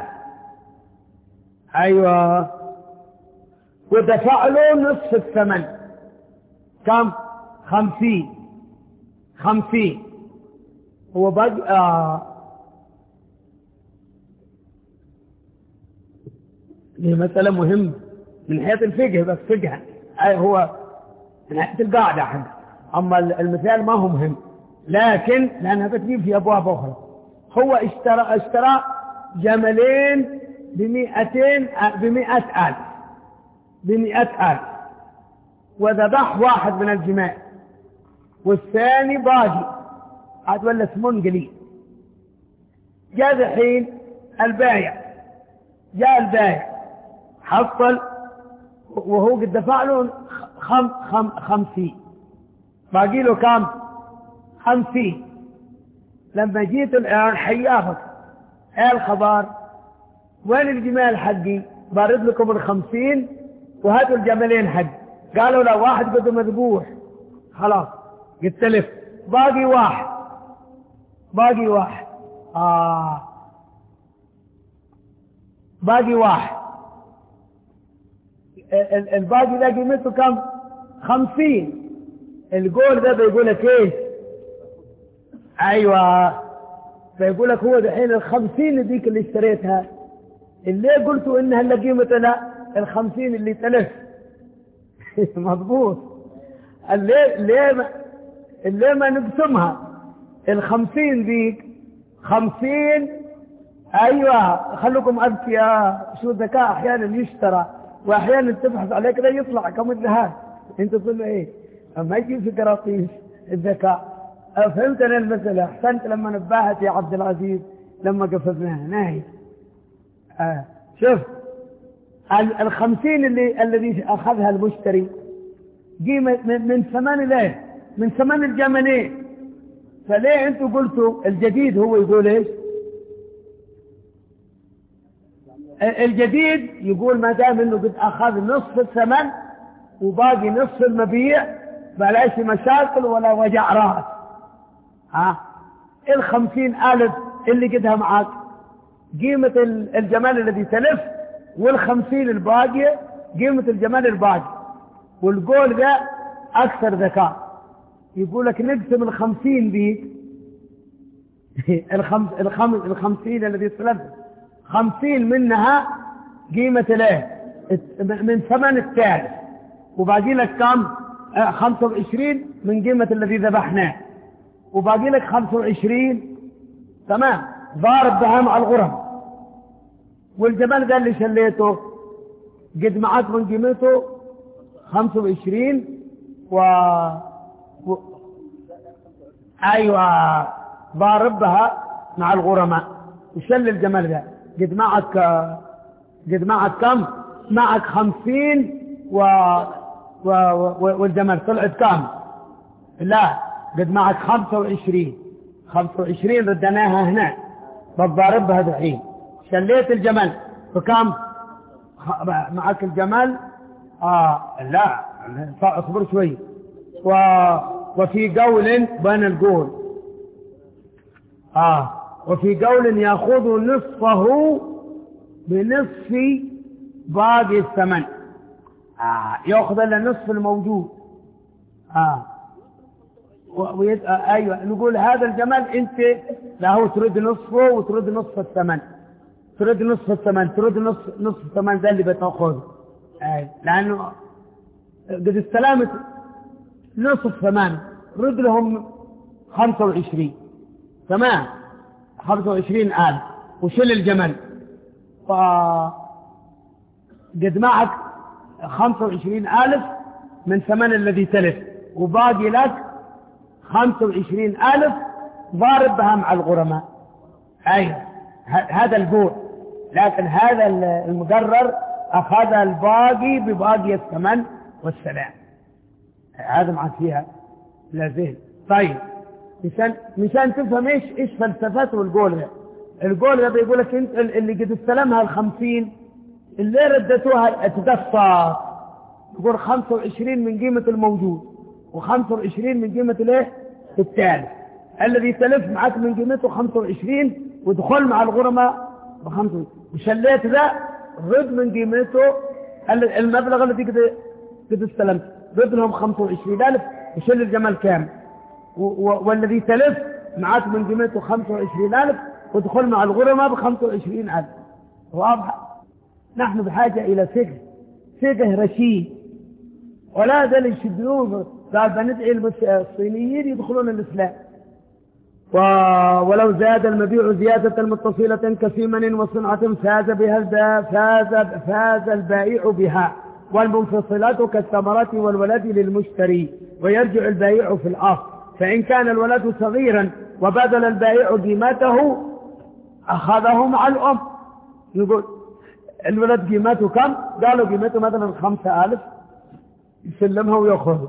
أيوة. ودفع له نصف الثمن كم؟ خمسين. خمسين هو بقى آه. دي مسألة مهمة من حيث الفقه، بس فقه أي هو من حيث القاعدة حق. أما المثال ما هو مهم، لكن لأنها بتجيب في أبواب أخرى. هو اشترى اشترى جملين بمئتين بمئة ألف، بمئة ألف، وذبح واحد من الجمال والثاني باقي، عاد ولا ثمن قليل. جاء الحين البايع، جاء البايع حصل وهو قد دفع له خم خم خمسين، باقي له كم؟ خمسين. لما جيت الآن حيافك ايه الخبر؟ وين الجمال حقي؟ بارد لكم الخمسين وهاتوا الجملين حق. قالوا لا، واحد قد مذبوح خلاص قد تلف، باقي واحد، باقي واحد آه باقي واحد. الباقي ده قيمته كم؟ خمسين. القول ده بيقول لك ايش؟ ايوه، بيقول لك هو دحين الخمسين ذيك اللي اشتريتها اللي قلتوا انها اللي قيمتها، لا الخمسين اللي تلف. مضبوط. اللي ليه ما اللي ما نقسمها الخمسين ذيك خمسين. ايوه خلوكم اذكياء، شو الذكاء احيانا يشترى واحيانا تبحث عليه كده يطلع كم الذهب. انت تقول له ايه؟ اما يجي في قراطيس الذكاء. فهمت انا المسألة. احسنت لما نبهت يا عبد العزيز لما قفزناها ناهي. آه. شوف الخمسين اللي الذي اخذها المشتري قيمة من ثمن ليه؟ من ثمن الجملين. فليه انتوا قلتوا الجديد هو يقول ايش؟ الجديد يقول ما دام انه قد اخذ نصف الثمن وباقي نصف المبيع بلاش مشاكل ولا وجع راس. ها الخمسين ألف اللي قدها معك قيمة الجمال الذي تلف، والخمسين الباقية قيمة الجمال الباقي. والقول ده أكثر ذكاء، يقول لك نقسم الخمسين دي الخمس الخمس الخمسين الذي تلف خمسين منها قيمة له من ثمن الثالث، وباقي لك كم؟ خمسة وعشرين من قيمة الذي ذبحناه، وباقي لك خمسة وعشرين تمام ضارب بها مع الغرم. والجمال ده اللي شليته قد معك من قيمته خمسة وعشرين و... و... أيوة ضاربها مع الغرماء وشل الجمال ده قد معك قد معك كم؟ معك خمسين و... و... و... والجمال طلعت كم؟ لا قد معك خمسة وعشرين خمسة وعشرين ردناها هنا بضاربها دحين شليت الجمل فكم معك الجمل آه لا اصبر شوي و... وفي قول بين القول آه وفي قول يأخذ نصفه بنصف باقي الثمن آه يأخذ النصف الموجود آه ويد... آه أيوة نقول هذا الجمل أنت له ترد نصفه وترد نصف الثمن ترد نصف الثمن ترد نصف نصف الثمن ده اللي بتاخذه أي لأنه قد استلمت نصف ثمن رد لهم خمسة وعشرين تمام خمسة وعشرين آلف وشل الجمل ف قد معك خمسة وعشرين آلف من ثمن الذي تلف وباقي لك خمسة وعشرين ألف ضارب بها مع الغرماء أي هذا البوع لكن هذا المقرر أخذ الباقي بباقي الثمن والسلام هذا معك فيها لا ذهن طيب مشان مشان تفهم ايش ايش فلسفته القول ده القول ده بيقول لك انت اللي قد استلمها الخمسين اللي ردتوها تدفع يقول خمسة وعشرين من قيمة الموجود وخمسة وعشرين من قيمة الايه التالف الذي تلف معك من قيمته خمسة وعشرين ودخل مع الغرماء بخمسة وشليت ذا رد من قيمته المبلغ الذي قد قد استلمت رد لهم خمسة وعشرين ألف وشل الجمال كامل والذي تلف معك من قيمته خمسة وعشرين ألف ودخل مع الغرماء بخمسة وعشرين ألف واضح نحن بحاجة إلى فقه فقه رشيد ولا ذل يشدون قال بندعي الصينيين يدخلون الإسلام ولو زاد المبيع زيادة متصلة كثمن وصنعة فاز بها فاز فاز البائع بها والمنفصلات كالثمرات والولد للمشتري ويرجع البائع في الأصل فإن كان الولد صغيرا وبذل البائع قيمته أخذه مع الأم يقول الولد قيمته كم؟ قالوا قيمته مثلا خمسة آلاف يسلمها ويأخذه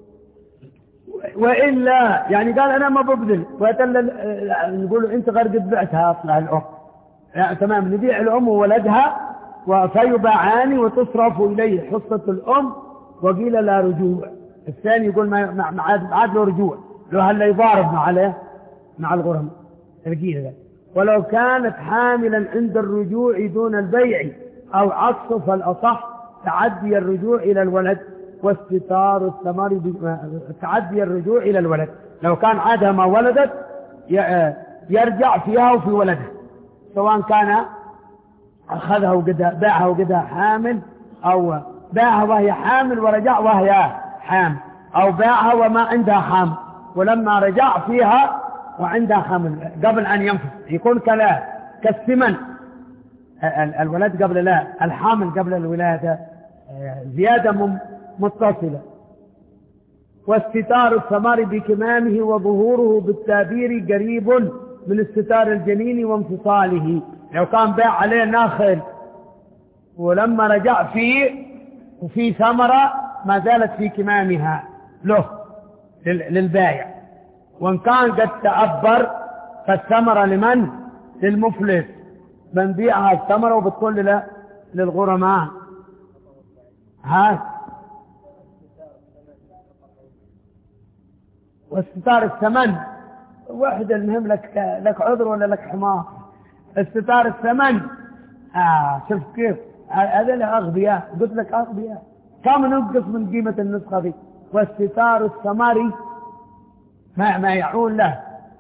وإلا يعني قال أنا ما ببذل يقولوا أنت غير قد بعتها أصلها الأم يعني تمام نبيع الأم وولدها فيباعان وتصرف إليه حصة الأم وقيل لا رجوع الثاني يقول ما عاد له رجوع لو هلا يضارب مع عليه مع الغرم القيل ولو كانت حاملا عند الرجوع دون البيع أو عكسه فالأصح تعدي الرجوع إلى الولد واستتار الثمر تعدي الرجوع إلى الولد لو كان عادها ما ولدت يرجع فيها وفي ولدها سواء كان أخذها وقدها باعها وقدها حامل أو باعها وهي حامل ورجع وهي حامل أو باعها وما عندها حامل ولما رجع فيها وعندها حامل قبل أن ينفذ يكون كلا كالثمن الولد قبل لا الحامل قبل الولادة زيادة متصلة واستتار الثمار بكمامه وظهوره بالتابير قريب من استتار الجنين وانفصاله لو كان باع عليه ناخل ولما رجع فيه وفي ثمرة ما زالت في كمامها له للبائع وإن كان قد تأبر فالثمرة لمن؟ للمفلس بنبيعها الثمرة وبتقول له للغرماء ها واستتار الثمن واحد المهم لك لك عذر ولا لك حمار استتار الثمن آه شوف كيف هذا له أغبياء قلت لك أغبياء كم ننقص من قيمة النسخة دي واستتار الثمر ما ما يعون له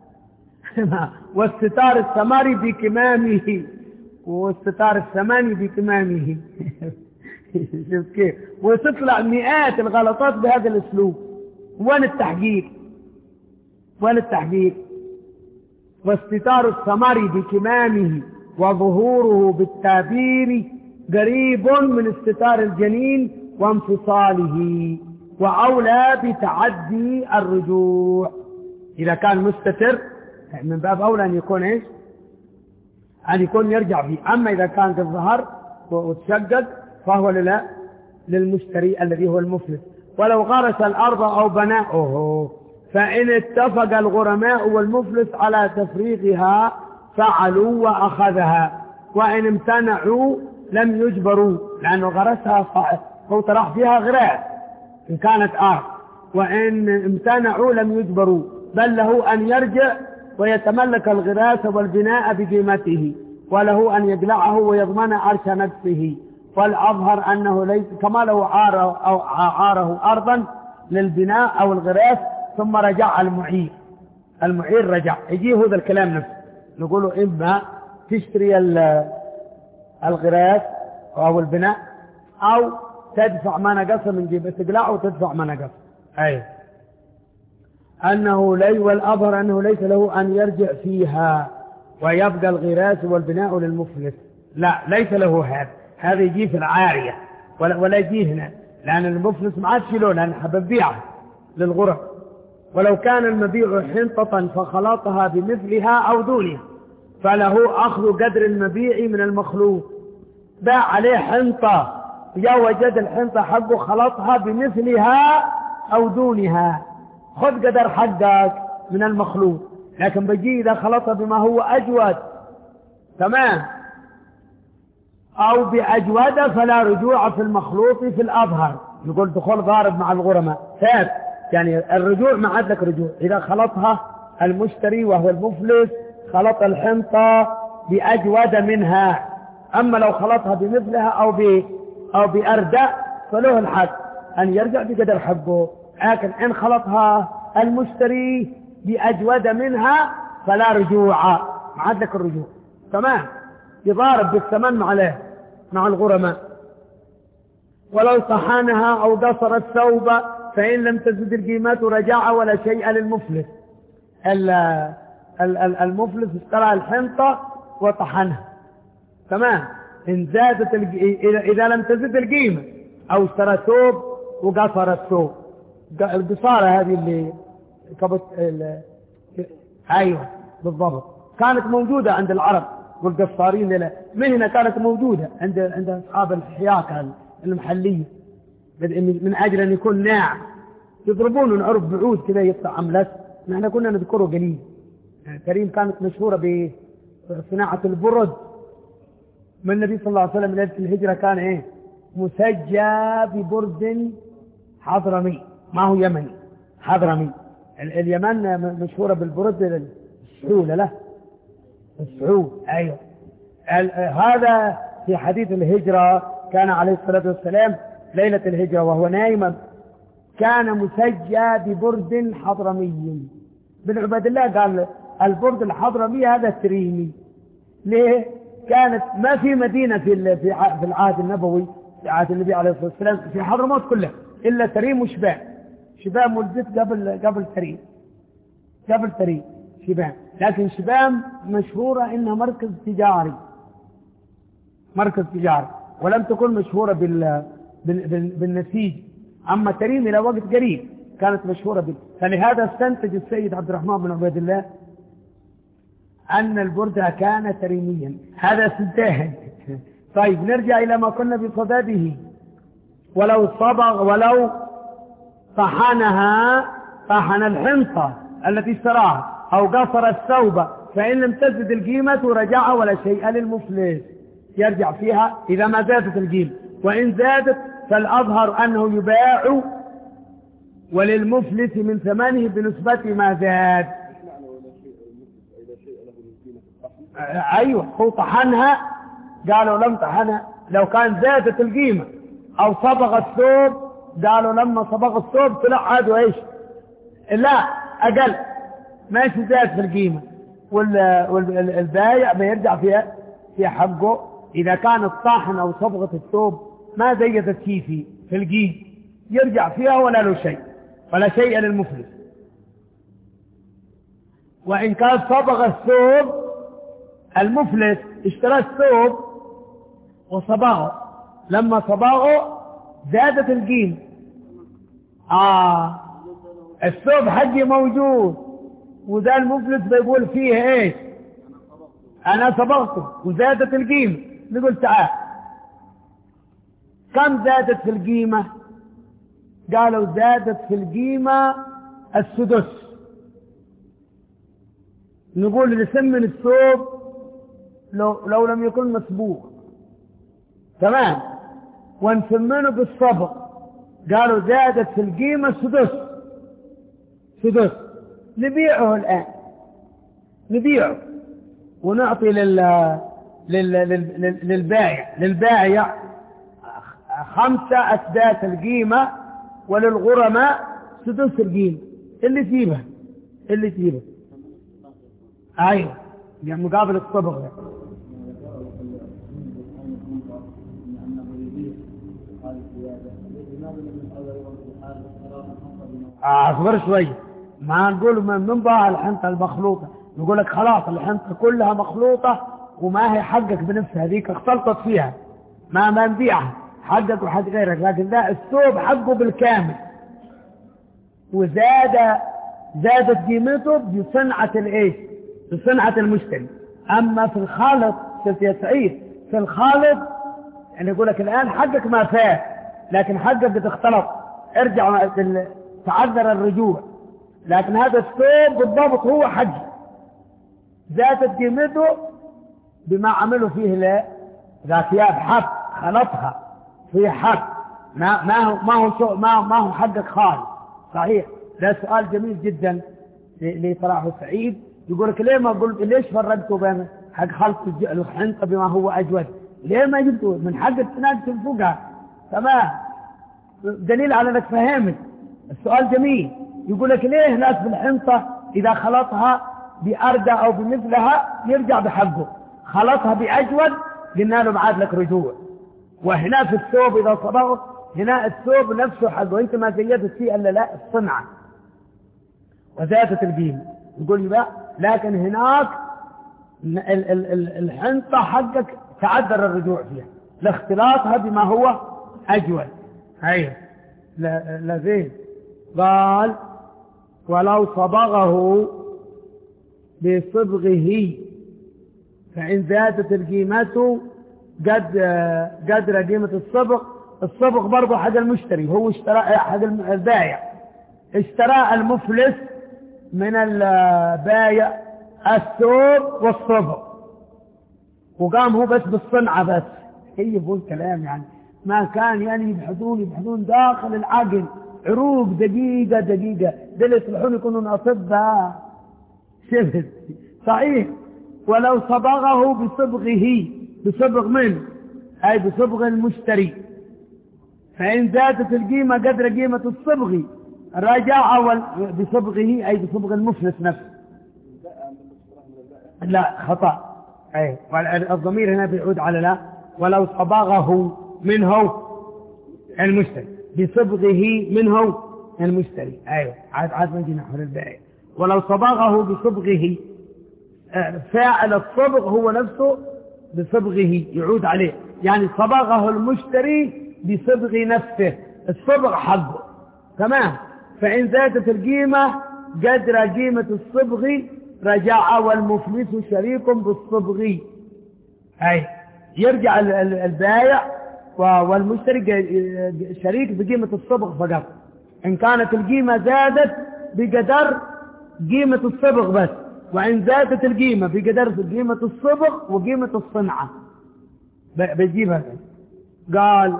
واستتار الثمر بكمامه واستتار الثمن بكمامه شوف كيف وتطلع مئات الغلطات بهذا الاسلوب وين التحقيق وين التحقيق واستتار الثمر بكمامه وظهوره بالتابير قريب من استتار الجنين وانفصاله، وأولى بتعدي الرجوع. إذا كان مستتر من باب أولى أن يكون إيش؟ أن يكون يرجع فيه. أما إذا كان في الظهر وتشقق فهو للمشتري الذي هو المفلس. ولو غرس الأرض أو بناؤه، فإن اتفق الغرماء والمفلس على تفريغها فعلوا وأخذها، وإن امتنعوا لم يجبروا، لأنه غرسها صعب هو طرح فيها غراس إن كانت أرض، وإن امتنعوا لم يجبروا، بل له أن يرجع ويتملك الغراس والبناء بقيمته، وله أن يقلعه ويضمن عرش نفسه. والأظهر أنه ليس كما لو عاره, أو عاره أرضا للبناء أو الغراس ثم رجع المعير. المعير رجع، يجي هذا الكلام نفسه، نقوله إما تشتري الغراس أو البناء أو تدفع ما نقص من جيبه، تقلعه وتدفع ما نقص. أي أنه لي والأظهر أنه ليس له أن يرجع فيها ويبقى الغراس والبناء للمفلس. لا، ليس له هذا، هذا يجي في العارية ولا, ولا يجي هنا، لأن المفلس ما عاد شيله، لأن حب بيعه للغرب. ولو كان المبيع حنطة فخلطها بمثلها أو دونها فله أخذ قدر المبيع من المخلوط. باع عليه حنطة، جاء وجد الحنطة حقه خلطها بمثلها أو دونها، خذ قدر حقك من المخلوط. لكن بجي إذا خلطها بما هو أجود تمام أو بأجود فلا رجوع في المخلوط في الأظهر. نقول دخول ضارب مع الغرماء ثابت، يعني الرجوع ما عاد لك رجوع. إذا خلطها المشتري وهو المفلس خلط الحنطة بأجود منها، أما لو خلطها بمثلها أو ب أو بأردأ فله الحق أن يرجع بقدر حقه. لكن إن خلطها المشتري بأجود منها فلا رجوع، ما عاد لك الرجوع تمام، يضارب بالثمن مع مع الغرماء. ولو طحنها أو قصر الثوب فإن لم تزد القيمات رجع ولا شيء للمفلس. المفلس اشترى الحنطة وطحنها تمام، إن زادت إذا لم تزد القيمة، أو اشترى ثوب وقصر الثوب. القصارة هذه اللي كبت أيوة بالضبط، كانت موجودة عند العرب والقصارين لها مهنة، كانت موجودة عند عند أصحاب الحياكة المحلية من أجل أن يكون ناعم، يضربون نعرف بعود كذا يطلع عملت. نحن كنا نذكره قليل. كريم كانت مشهورة بصناعة البرد من النبي صلى الله عليه وسلم. ليلة الهجرة كان إيه؟ مسجى ببرد حضرمي، ما هو يمني، حضرمي. اليمن مشهورة بالبرد السعولة له، السعول أيوة. هذا في حديث الهجرة كان عليه الصلاة والسلام ليلة الهجرة وهو نايم كان مسجى ببرد حضرمي. بن عبد الله قال البرد الحضرمي هذا تريمي. ليه؟ كانت ما في مدينة في في العهد النبوي، في عهد النبي عليه الصلاة والسلام، في حضرموت كلها إلا تريم وشباب. شباب ولدت قبل قبل تريم، قبل تريم شباب. لكن شباب مشهورة إنها مركز تجاري، مركز تجاري، ولم تكن مشهورة بال بالنسيج. أما تريم إلى وقت قريب كانت مشهورة بال. فلهذا استنتج السيد عبد الرحمن بن عبيد الله أن البرد كان تريميا. هذا استنتاج. طيب نرجع إلى ما كنا بصدده. ولو صبغ ولو طحنها، طحن الحنطة التي اشتراها أو قصر الثوب فإن لم تزد القيمة رجع ولا شيء للمفلس، يرجع فيها إذا ما زادت القيمة. وإن زادت فالأظهر أنه يباع وللمفلس من ثمنه بنسبة ما زاد. أيوة، هو طحنها، قالوا لم طحنها لو كان زادت القيمة، أو صبغ الثوب قالوا لما صبغ الثوب طلع عاد وإيش لا أقل، ماشي زاد في القيمة، والبايع بيرجع فيها في حقه إذا كان الطاحن أو صبغة الثوب ما زيدت فيه في في القيمة، يرجع فيها ولا له شيء، ولا شيء للمفلس. وإن كان صبغ الثوب، المفلس اشترى الثوب وصباغه، لما صباغه زادت القيمة. آه الثوب حقي موجود، وذا المفلس بيقول فيه ايش؟ انا صبغته وزادت القيمة. نقول تعال كم زادت في القيمة؟ قالوا زادت في القيمة السدس. نقول نسمن الثوب لو, لو لم يكن مسبوغ تمام، ونسمنه بالصبغ. قالوا زادت في القيمة سدس سدس. نبيعه الآن، نبيعه ونعطي لل... لل... لل... للبائع للبائع خمسة أسداس القيمة، وللغرماء سدس القيمة. اللي تجيبه اللي تجيبه أيوه يعني مقابل الصبغ. اصبر شوي، ما نقول من ضاع الحنطة المخلوطة، نقول لك خلاص الحنطة كلها مخلوطة وما هي حقك بنفسها، هذيك اختلطت فيها ما ما نبيعها، حقك وحق غيرك. لكن ده الثوب حقه بالكامل، وزاد زادت قيمته بصنعة الايش؟ بصنعة المشتري. اما في الخالط قلت يا سعيد في الخالط يعني يقول لك الان حقك ما فات، لكن حقك بتختلط، ارجع تعذر الرجوع. لكن هذا الثوب بالضبط هو حقي، زادت قيمته بما عملوا فيه لا ذا ثياب حق خلطها في حق، ما ما هو ما هو ما ما هو حقك خالص. صحيح. ده سؤال جميل جدا اللي طرحه سعيد. يقول لك ليه ما قلت ليش فرقتوا بين حق خلط الحنطة بما هو أجود؟ ليه ما جبتوا من حق التناقش تنفقها؟ تمام، دليل على انك فهمت السؤال جميل. يقول لك ليه ناس بالحنطة إذا خلطها بأردى أو بمثلها يرجع بحقه، خلطها بأجود قلنا له بعد لك رجوع. وهنا في الثوب إذا صبغه هنا الثوب نفسه حقه، أنت ما زيدت فيه إلا لا الصنعة وزادت القيمة. يقول بقى لكن هناك الحنطة حقك تعذر الرجوع فيها لاختلاطها بما هو أجود. أيوه لا لا زين. قال ولو صبغه بصبغه فإن زادت القيمة قد قدر قيمة الصبغ. الصبغ برضه حق المشتري، هو اشترى حق البائع، اشترى المفلس من البائع الثوب والصبغ، وقام هو بس بالصنعة بس. هي فوق الكلام يعني ما كان يعني يبحثون يبحثون داخل العقل عروق دقيقة دقيقة، دل يصلحون يكونون أطباء. شفت صحيح. ولو صبغه بصبغه، بصبغ من أي بصبغ المشتري، فإن زادت القيمة قدر قيمة الصبغ رجع بصبغه أي بصبغ المفلس نفسه. لا خطأ. أي الضمير هنا بيعود على لا. ولو صبغه منه المشتري بصبغه منه المشتري. أيوة عاد عاد ما جينا حول البائع. ولو صبغه بصبغه فاعل الصبغ هو نفسه بصبغه يعود عليه، يعني صبغه المشتري بصبغ نفسه، الصبغ حقه تمام. فإن زادت القيمة قدر قيمة الصبغ رجع والمفلس شريك بالصبغ. أي يرجع البائع والمشتري شريك بقيمة الصبغ فقط، إن كانت القيمة زادت بقدر قيمة الصبغ بس، وإن زادت القيمة بقدر قيمة الصبغ وقيمة الصنعة بيجيبها. قال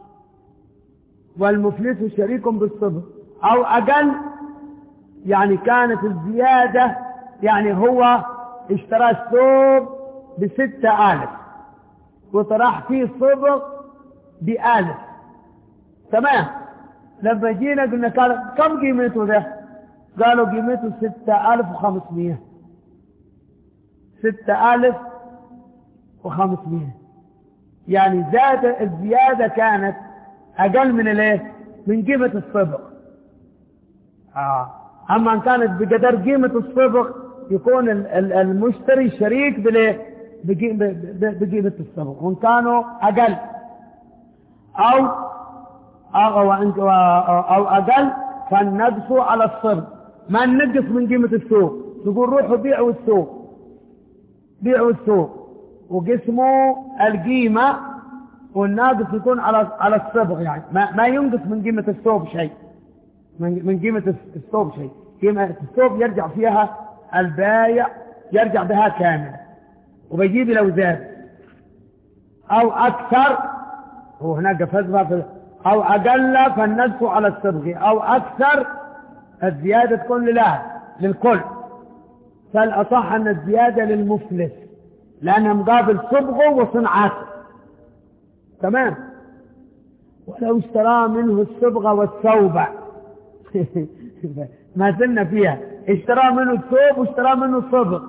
والمفلس شريك بالصبغ أو أقل، يعني كانت الزيادة يعني هو اشترى الثوب بستة آلاف وطرح فيه صبغ بآلف تمام. لما جينا قلنا كم قيمته ده؟ قالوا قيمته ستة آلاف وخمسمائة. ستة آلاف وخمسمائة يعني زاد الزيادة كانت أقل من الايه؟ من قيمة الصبغ. آه. أما أن كانت بقدر قيمة الصبغ يكون المشتري شريك بالايه؟ بقيمة الصبغ، وإن كانوا أقل أو أو, أو, أو أقل فالنقص على الصبغ، ما ننقص من قيمة السوق، تقول روحوا بيعوا السوق، بيعوا السوق وقسموا القيمة، والناقص يكون على على الصبغ، يعني ما, ما ينقص من قيمة الثوب شيء، من, من قيمة الثوب شيء، قيمة الثوب يرجع فيها البايع يرجع بها كاملة، وبيجيب لو زاد أو أكثر، وهناك فزبة أو أقل فالنقص على الصبغ، أو أكثر الزيادة تكون لله للكل، فالأصح أن الزيادة للمفلس لأنها مقابل صبغه وصنعاته. تمام. ولو اشترى منه الصبغة والثوب ما زلنا فيها، اشترى منه الثوب واشترى منه الصبغ،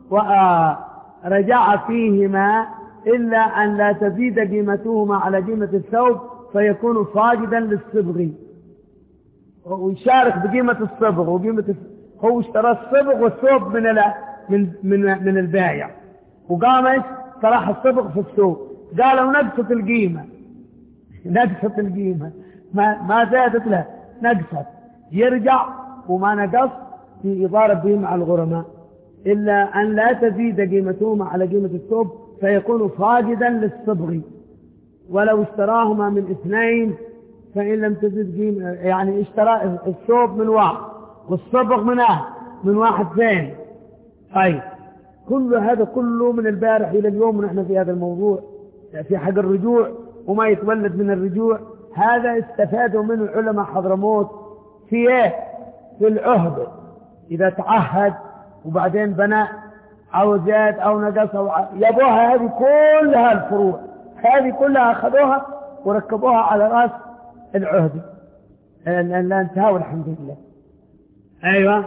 ورجع فيهما إلا أن لا تزيد قيمتهما على قيمة الثوب فيكون فاقدا للصبغ، ويشارك بقيمة الصبغ وقيمة هو اشترى الصبغ والثوب من من من من البائع، وقام طرح الصبغ في السوق، قالوا نقصت القيمة، نقصت القيمة ما ما زادت له، نقصت، يرجع وما نقص يضارب به مع الغرماء، إلا أن لا تزيد قيمتهما على قيمة الثوب فيكون فاقدا للصبغ. ولو اشتراهما من اثنين فإن لم تزد قيمة، يعني اشترى الثوب من واحد والصبغ من أهل من واحد ثاني، طيب كل هذا كله من البارح إلى اليوم ونحن في هذا الموضوع في حق الرجوع وما يتولد من الرجوع. هذا استفادوا منه علماء حضرموت في ايه؟ في العهد، إذا تعهد وبعدين بنى أو زاد أو نقص أو يبوها، هذه كلها الفروع هذه كلها أخذوها وركبوها على رأس العهد، لا انتهى والحمد لله. أيوة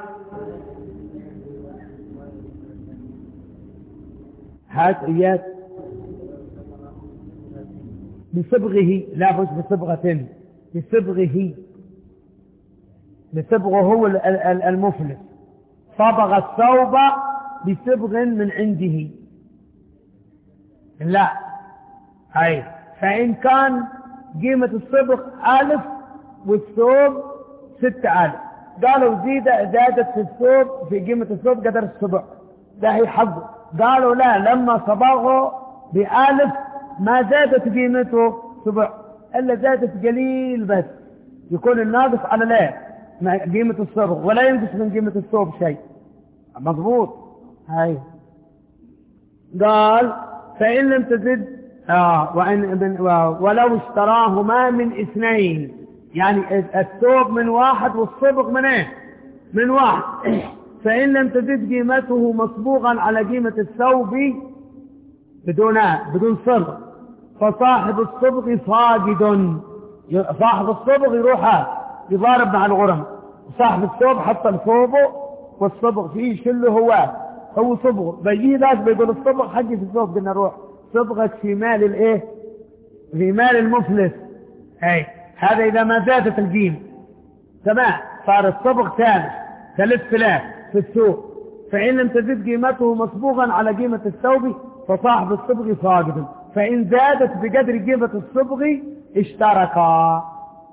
هات إياك بصبغه، لا بس بصبغة، بصبغه، بصبغه هو المفلس، صبغ الثوب بصبغ من عنده، لا هاي، فإن كان قيمة الصبغ ألف والثوب ستة ألف، قالوا زيد زادت في الثوب في قيمة الثوب قدر السبع، ده هي حقه. قالوا لا، لما صبغه بألف ما زادت قيمته سبع إلا زادت قليل بس، يكون الناقص على لا قيمة الصبغ ولا ينقص من قيمة الثوب شيء، مضبوط. هاي قال فإن لم تزد آه وإن ولو اشتراهما من اثنين، يعني الثوب من واحد والصبغ من ايه؟ من واحد، فإن لم تزد قيمته مصبوغا على قيمة الثوب بدون بدون صبغ فصاحب الصبغ فاقد، صاحب الصبغ يروح يضارب مع الغرم، صاحب الثوب حط الثوبه والصبغ فيه شله هو هو صبغه، بيجي ذاك بيقول الصبغ حقي في الثوب، قلنا روح صبغة في مال الايه؟ في مال المفلس. اي هذا اذا ما زادت القيمة، تمام، صار الصبغ ثالث ثلاث ثلاث في السوق، فإن لم تزد قيمته مصبوغا على قيمة الثوب فصاحب الصبغ فاقد، فإن زادت بقدر قيمة الصبغ اشتركا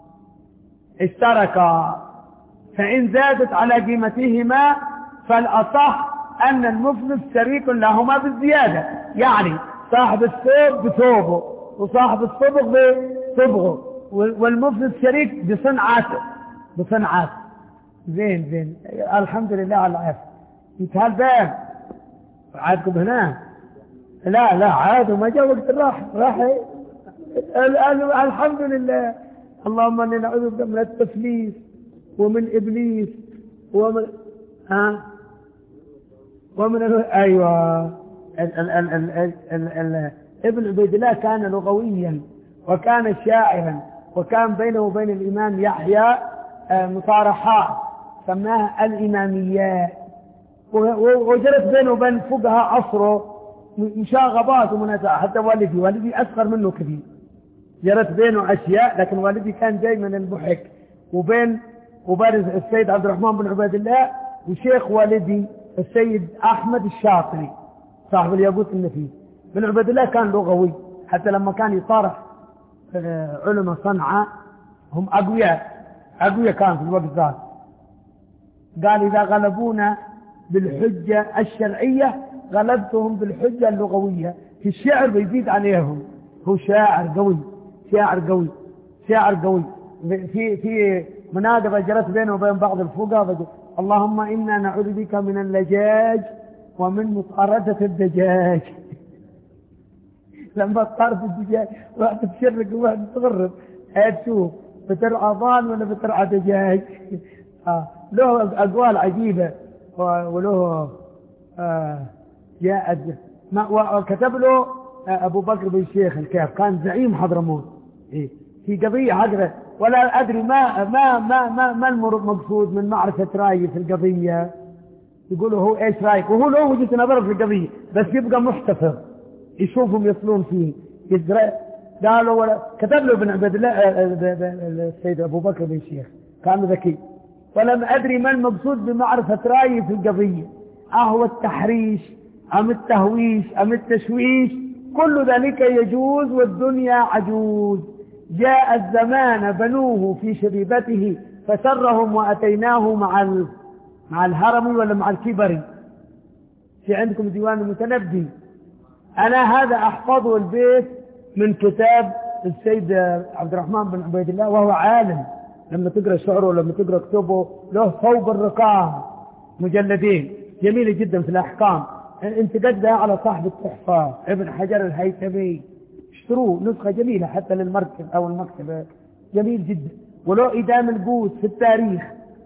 اشتركا فإن زادت على قيمتهما فالأصح أن المفلس شريك لهما بالزيادة، يعني صاحب الثوب بثوبه وصاحب الصبغ بصبغه، والمفلس شريك بصنعته بصنعته. زين زين الحمد لله على العافية. انتهى الباب عادكم هنا؟ لا لا عاد وما جاء وقت الراحة راحة. الحمد لله. اللهم اني نعوذ بك من التفليس ومن ابليس ومن ها ومن ال... ايوه ال... ال... ال... ال... ال... ال... ابن عبيد الله كان لغويا وكان شاعرا، وكان بينه وبين الامام يحيى مصارحات سماها الاماميات، وجرت بينه وبين فقهاء عصره مشاغبات ومنازعات، حتى والدي والدي اصغر منه كثير، جرت بينه اشياء، لكن والدي كان جاي من البحك، وبين وبين السيد عبد الرحمن بن عبيد الله وشيخ والدي السيد احمد الشاطري صاحب الياقوت النفيس، بن عبيد الله كان لغوي، حتى لما كان يصارح علماء صنعاء هم أقوياء أقوياء كان في الوقت ذاك. قال إذا غلبونا بالحجة الشرعية غلبتهم بالحجة اللغوية. في الشعر بيزيد عليهم، هو شاعر قوي شاعر قوي شاعر قوي. في في مناقضة جرت بينه وبين بعض الفقهاء، اللهم إنا نعوذ بك من اللجاج ومن مطاردة الدجاج. لما تطارد الدجاج واحد تشرق وواحد تغرب، هاد شوف بترعى ضان ولا بترعى دجاج. آه. له أقوال عجيبة وله آه جاء وكتب له أبو بكر بن شيخ الكاف، كان زعيم حضرموت إيه في قضية هكذا، ولا أدري ما ما ما ما, ما المقصود من معرفة رأيي في القضية. يقولوا هو إيش رأيك، وهو له وجهة نظر في القضية بس يبقى محتفظ يشوفهم يصلون فيه يزرع. قالوا ولا كتب له ابن عبد الله السيد أبو بكر بن شيخ كان ذكي، ولم أدري ما المقصود بمعرفة رأيي في القضية، أهو التحريش أم التهويش أم التشويش، كل ذلك يجوز والدنيا عجوز. جاء الزمان بنوه في شبيبته فسرهم وأتيناه مع مع الهرم ولا مع الكبر. في عندكم ديوان المتنبي، أنا هذا أحفظه البيت من كتاب السيد عبد الرحمن بن عبيد الله، وهو عالم. لما تقرأ شعره ولما تقرأ كتبه له ثوب الرقام مجلدين جميلة جدا في الأحكام. انت قدها على صاحب التحفة ابن حجر الهيثمي، اشتروه نسخة جميلة حتى للمركب أو المكتبة، جميل جدا. وله إدام البوس في التاريخ.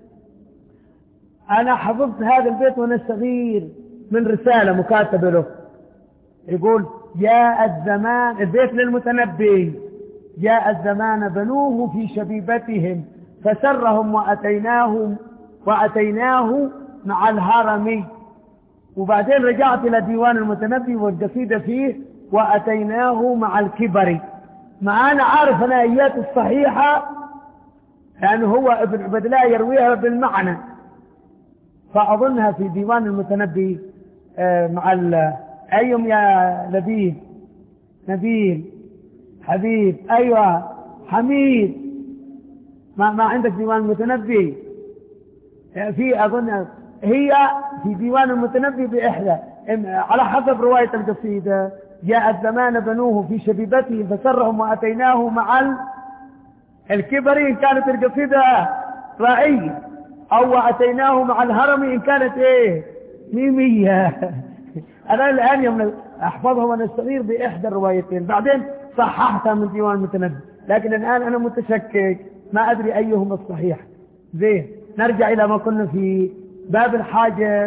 أنا حفظت هذا البيت وأنا صغير من رسالة مكاتبة له، يقول جاء الزمان، البيت للمتنبي، جاء الزمان بنوه في شبيبتهم فسرهم وأتيناهم وأتيناه مع الهرم. وبعدين رجعت إلى ديوان المتنبي والقصيدة فيه وأتيناه مع الكبر. مع أنا عارف أنا آيات الصحيحة لأنه هو ابن عبد الله يرويها بالمعنى، فأظنها في ديوان المتنبي مع أيهم يا لبيب نبيل حبيب أيوة حميد. ما, ما عندك ديوان المتنبي؟ في أظن هي في ديوان المتنبي بإحدى على حسب رواية القصيدة. جاء الزمان بنوه في شبيبته فسرهم وأتيناه مع الكبر إن كانت القصيدة رأي، أو وأتيناه مع الهرم إن كانت إيه ميمية. أنا الآن يوم أحفظها وأنا صغير بإحدى الروايتين، بعدين صححتها من ديوان المتنبي، لكن الآن أنا متشكك ما أدري أيهما الصحيح. زين نرجع إلى ما كنا في باب الحاجر.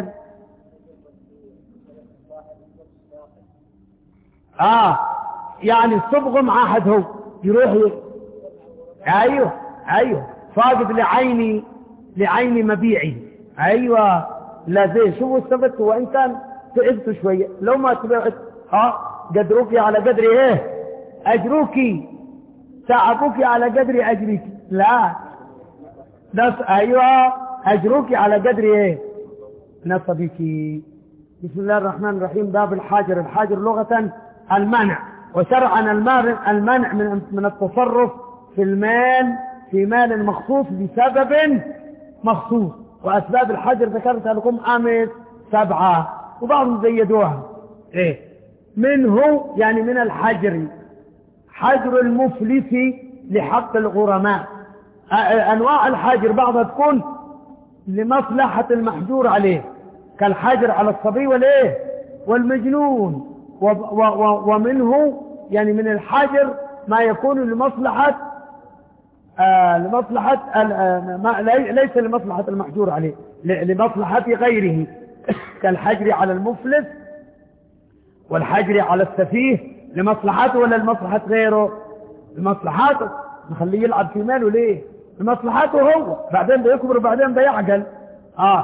آه يعني الصبغ معاهد هو يروح ي... أيوه أيوه فاقد لعيني لعيني مبيعي. أيوه لا زين شوفوا السبت، وإن كان تعبت شوية لو ما تبعت ها قدروكي على قدر ايه أجروكي، تعبوكي على قدر أجرك، لا نص أيوه أجروكي على قدر ايه نصبك. بسم الله الرحمن الرحيم. باب الحاجر. الحاجر لغة المنع، وشرعا المنع من من التصرف في المال في مال مخصوص بسبب مخصوص. وأسباب الحجر ذكرتها لكم أمس سبعة وبعضهم زيدوها. إيه منه يعني من الحجر حجر المفلس لحق الغرماء. أنواع الحجر بعضها تكون لمصلحة المحجور عليه كالحجر على الصبي والإيه والمجنون. ومنه يعني من الحجر ما يكون لمصلحة آه لمصلحة آه ما ليس لمصلحة المحجور عليه لمصلحة غيره كالحجر على المفلس والحجر على السفيه لمصلحته ولا لمصلحة غيره؟ لمصلحته. نخليه يلعب في ماله ليه؟ لمصلحته هو، بعدين بيكبر وبعدين بيعقل. آه.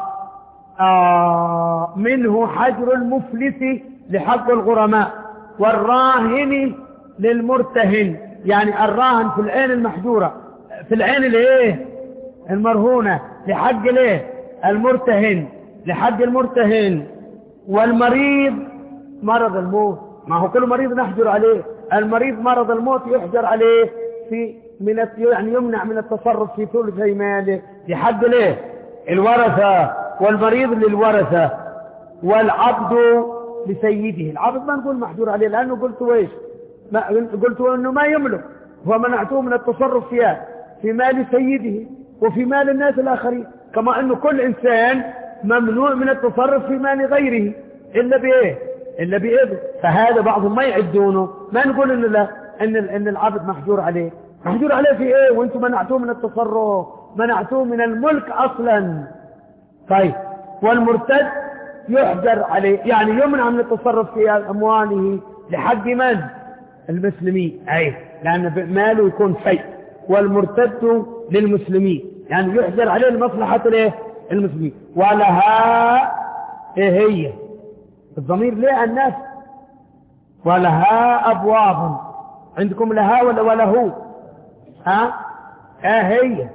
آه منه حجر المفلس لحق الغرماء، والراهن للمرتهن، يعني الراهن في العين المحجورة في العين الايه المرهونة لحق الايه المرتهن لحق المرتهن. والمريض مرض الموت ما هو كل مريض نحجر عليه. المريض مرض الموت يحجر عليه في من يعني يمنع من التصرف في ثلثي ماله لحد ليه الورثة، والمريض للورثة، والعبد لسيده. العبد ما نقول محجور عليه لأنه قلت ويش ما قلت أنه ما يملك، ومنعته من التصرف فيها في مال سيده وفي مال الناس الآخرين، كما أنه كل إنسان ممنوع من التصرف في مال غيره إلا بإيه إلا بإذن. فهذا بعضهم ما يعدونه، ما نقول إن لا إن إن العبد محجور عليه. محجور عليه في إيه وأنتم منعتوه من التصرف، منعتوه من الملك أصلا. طيب والمرتد يحجر عليه، يعني يمنع من التصرف في أمواله لحد من؟ المسلمين. أي لأن ماله يكون شيء، والمرتد للمسلمين يعني يحجر عليه لمصلحة الايه المسلمين. ولها ايه هي الضمير ليه الناس؟ ولها أبواب. عندكم لها ولا وله؟ ها ايه هي؟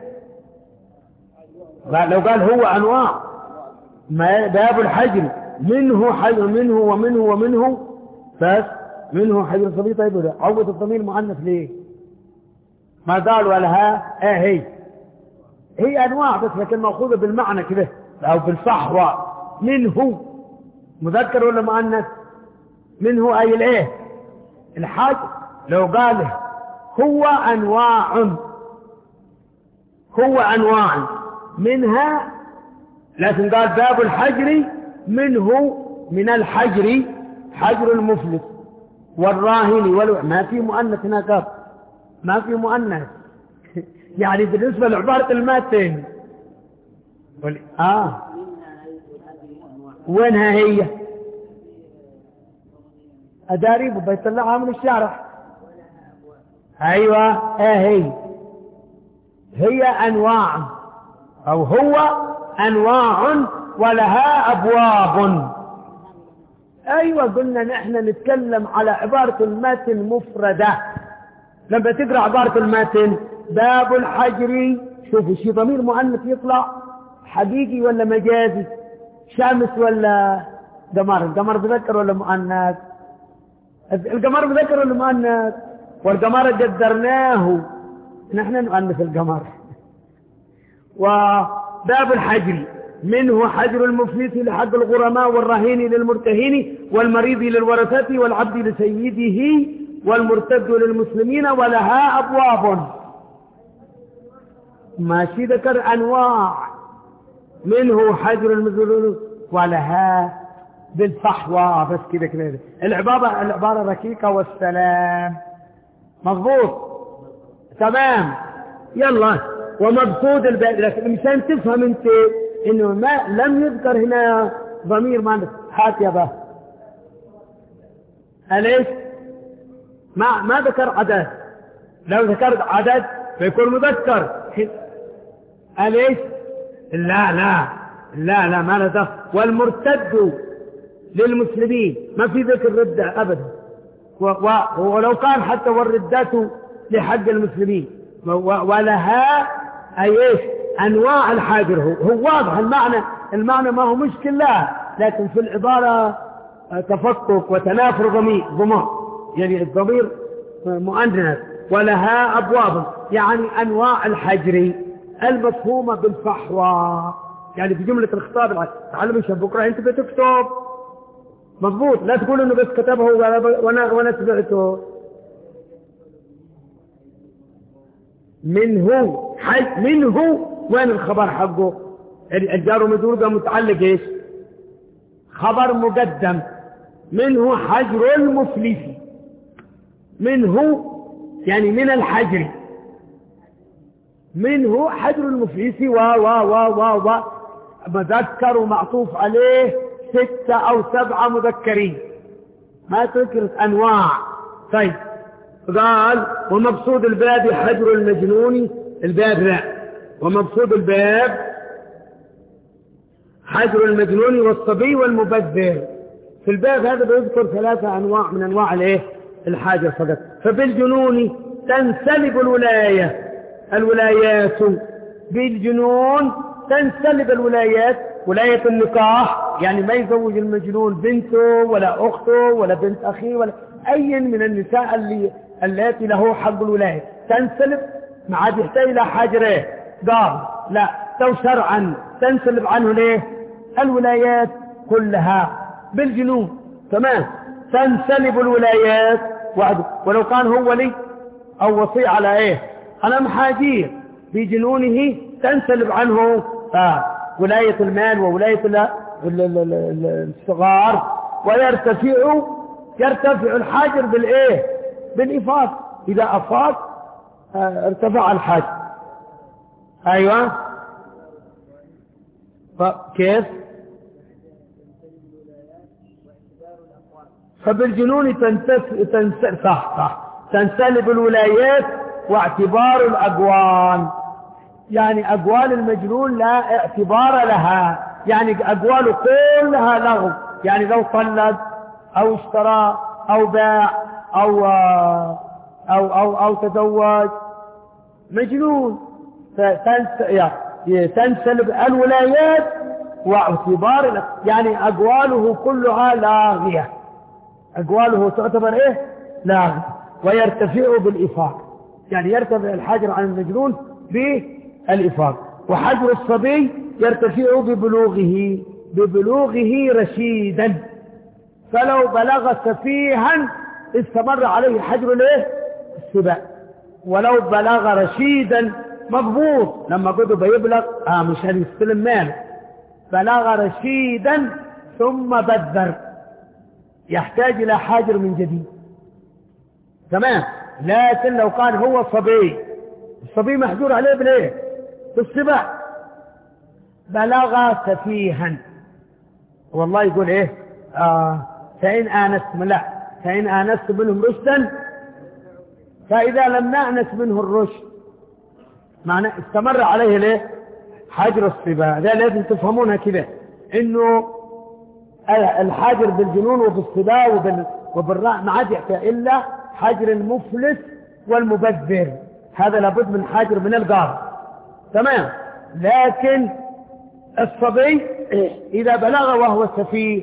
لو قال هو أنواع ما باب الحجر منه حجر منه ومنه ومنه بس منه حجر صبي. طيب ده عوض الضمير مؤنث ليه؟ ما قال ولها ايه هي؟ هي أنواع بس لكن مأخوذة بالمعنى كده أو بالصحوة. منه مذكر ولا مؤنث؟ منه أي الايه الحجر. لو قال هو أنواع هو أنواع منها، لكن قال باب الحجر منه من الحجر حجر المفلس والراهن والو... ما في مؤنث هناك، ما في مؤنث يعني بالنسبة لعبارة الماتن وال... آه وينها هي؟ أداريب بيطلعها من الشارع. أيوة آه هي هي أنواع أو هو أنواع ولها أبواب. أيوة قلنا نحن نتكلم على عبارة الماتن مفردة. لما تقرأ عبارة الماتن باب الحجر، شوفوا شي ضمير مؤنث يطلع حقيقي ولا مجازي؟ شمس ولا قمر؟ القمر مذكر ولا مؤنث؟ القمر مذكر ولا مؤنث؟ والقمر قدرناه نحن نؤنث القمر. وباب الحجر منه حجر المفلس لحق الغرماء والرهين للمرتهين والمريض للورثة والعبد لسيده والمرتد للمسلمين ولها أبواب. ماشي ذكر أنواع منه حجر المذلول ولها بالصحوة بس كده كده. العبارة العبارة ركيكة والسلام مضبوط تمام. يلا ومبسوط الباب. لكن مشان تفهم انت انه ما لم يذكر هنا ضمير ما هات يا با أليس ما ما ذكر عدد. لو ذكرت عدد فيكون مذكر. أليس لا لا لا لا ما له. والمرتد للمسلمين ما في ذكر ردة أبدا. ولو كان حتى والردات لحق المسلمين. ولها أي إيش أنواع الحاجر. هو, هو واضح المعنى. المعنى ما هو مشكل لا، لكن في العبارة تفكك وتنافر ضمير ضمير يعني الضمير مؤنث. ولها أبواب يعني أنواع الحجر المفهومة بالفحوى. يعني في جملة الخطاب تعلم ايش بكرة انت بتكتب مضبوط، لا تقول انه بس كتبه وانا وانا سمعته. منه حج منه وين الخبر حقه؟ الجار ومجرور متعلق ايش؟ خبر مقدم. منه حجر المفلس. منه يعني من الحجر. منه حجر المفلس و و و و و مذكر ومعطوف عليه ستة أو سبعة مذكرين ما تذكرت أنواع. طيب قال ومقصود الباب حجر المجنون. الباب لا، ومقصود الباب حجر المجنون والصبي والمبذر. في الباب هذا بيذكر ثلاثة أنواع من أنواع الايه الحاجة فقط. فبالجنون تنسلب الولاية الولايات. بالجنون تنسلب الولايات. ولاية النكاح يعني ما يزوج المجنون بنته ولا أخته ولا بنت أخيه ولا أي من النساء اللي التي له حق الولاية تنسلب، ما عاد يحتاج إلى حاجة ليه قال لا تو شرعا تنسلب عنه ليه الولايات كلها بالجنون. تمام، تنسلب الولايات وحده، ولو كان هو ولي أو وصي على إيه أنا محاجير بجنونه تنسلب عنه آه. ولاية المال وولاية الصغار، ويرتفع يرتفع الحاجر بالإيه بالإفاق، إذا أفاق آه ارتفع الحاجر. أيوة كيف؟ فبالجنون تنسلب تنسلب صح صح تنسلب الولايات واعتبار الأقوال، يعني أقوال المجنون لا اعتبار لها، يعني أقواله كلها لغو، يعني لو طلق أو اشترى أو باع أو أو أو, أو تزوج مجنون تنسلب الولايات واعتبار، يعني أقواله كلها لاغية، أقواله تعتبر إيه لاغية، ويرتفع بالإفاق، يعني يرتفع الحجر عن المجنون بالإفاق. وحجر الصبي يرتفع ببلوغه ببلوغه رشيدا، فلو بلغ سفيها استمر عليه حجر الايه السباع، ولو بلغ رشيدا مضبوط لما قد بيبلغ آه مش هنستلم ماله، بلغ رشيدا ثم بدر يحتاج إلى حاجر من جديد. تمام، لكن لو كان هو صبي، الصبي محجور عليه بالايه بالسباع، بلغ سفيها، والله يقول ايه آه فإن آنست لا فإن آنست منهم رشدا، فإذا لم نأنس منه الرشد معنى استمر عليه ليه حجر الصبا. ده لازم تفهمونها كده، انه الحجر بالجنون وبالصبا وبال وبالراء ما عاد يحتاج الا حجر المفلس والمبذر، هذا لابد من حجر من القاضي. تمام، لكن الصبي اذا بلغ وهو سفيه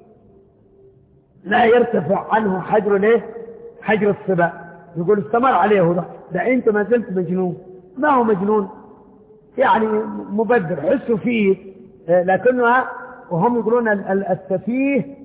لا يرتفع عنه حجر ليه حجر الصبا، يقول استمر عليه ده, ده انت ما زلت مجنون، ما هو مجنون يعني مبذر حسه فيه، لكنها وهم يقولون السفيه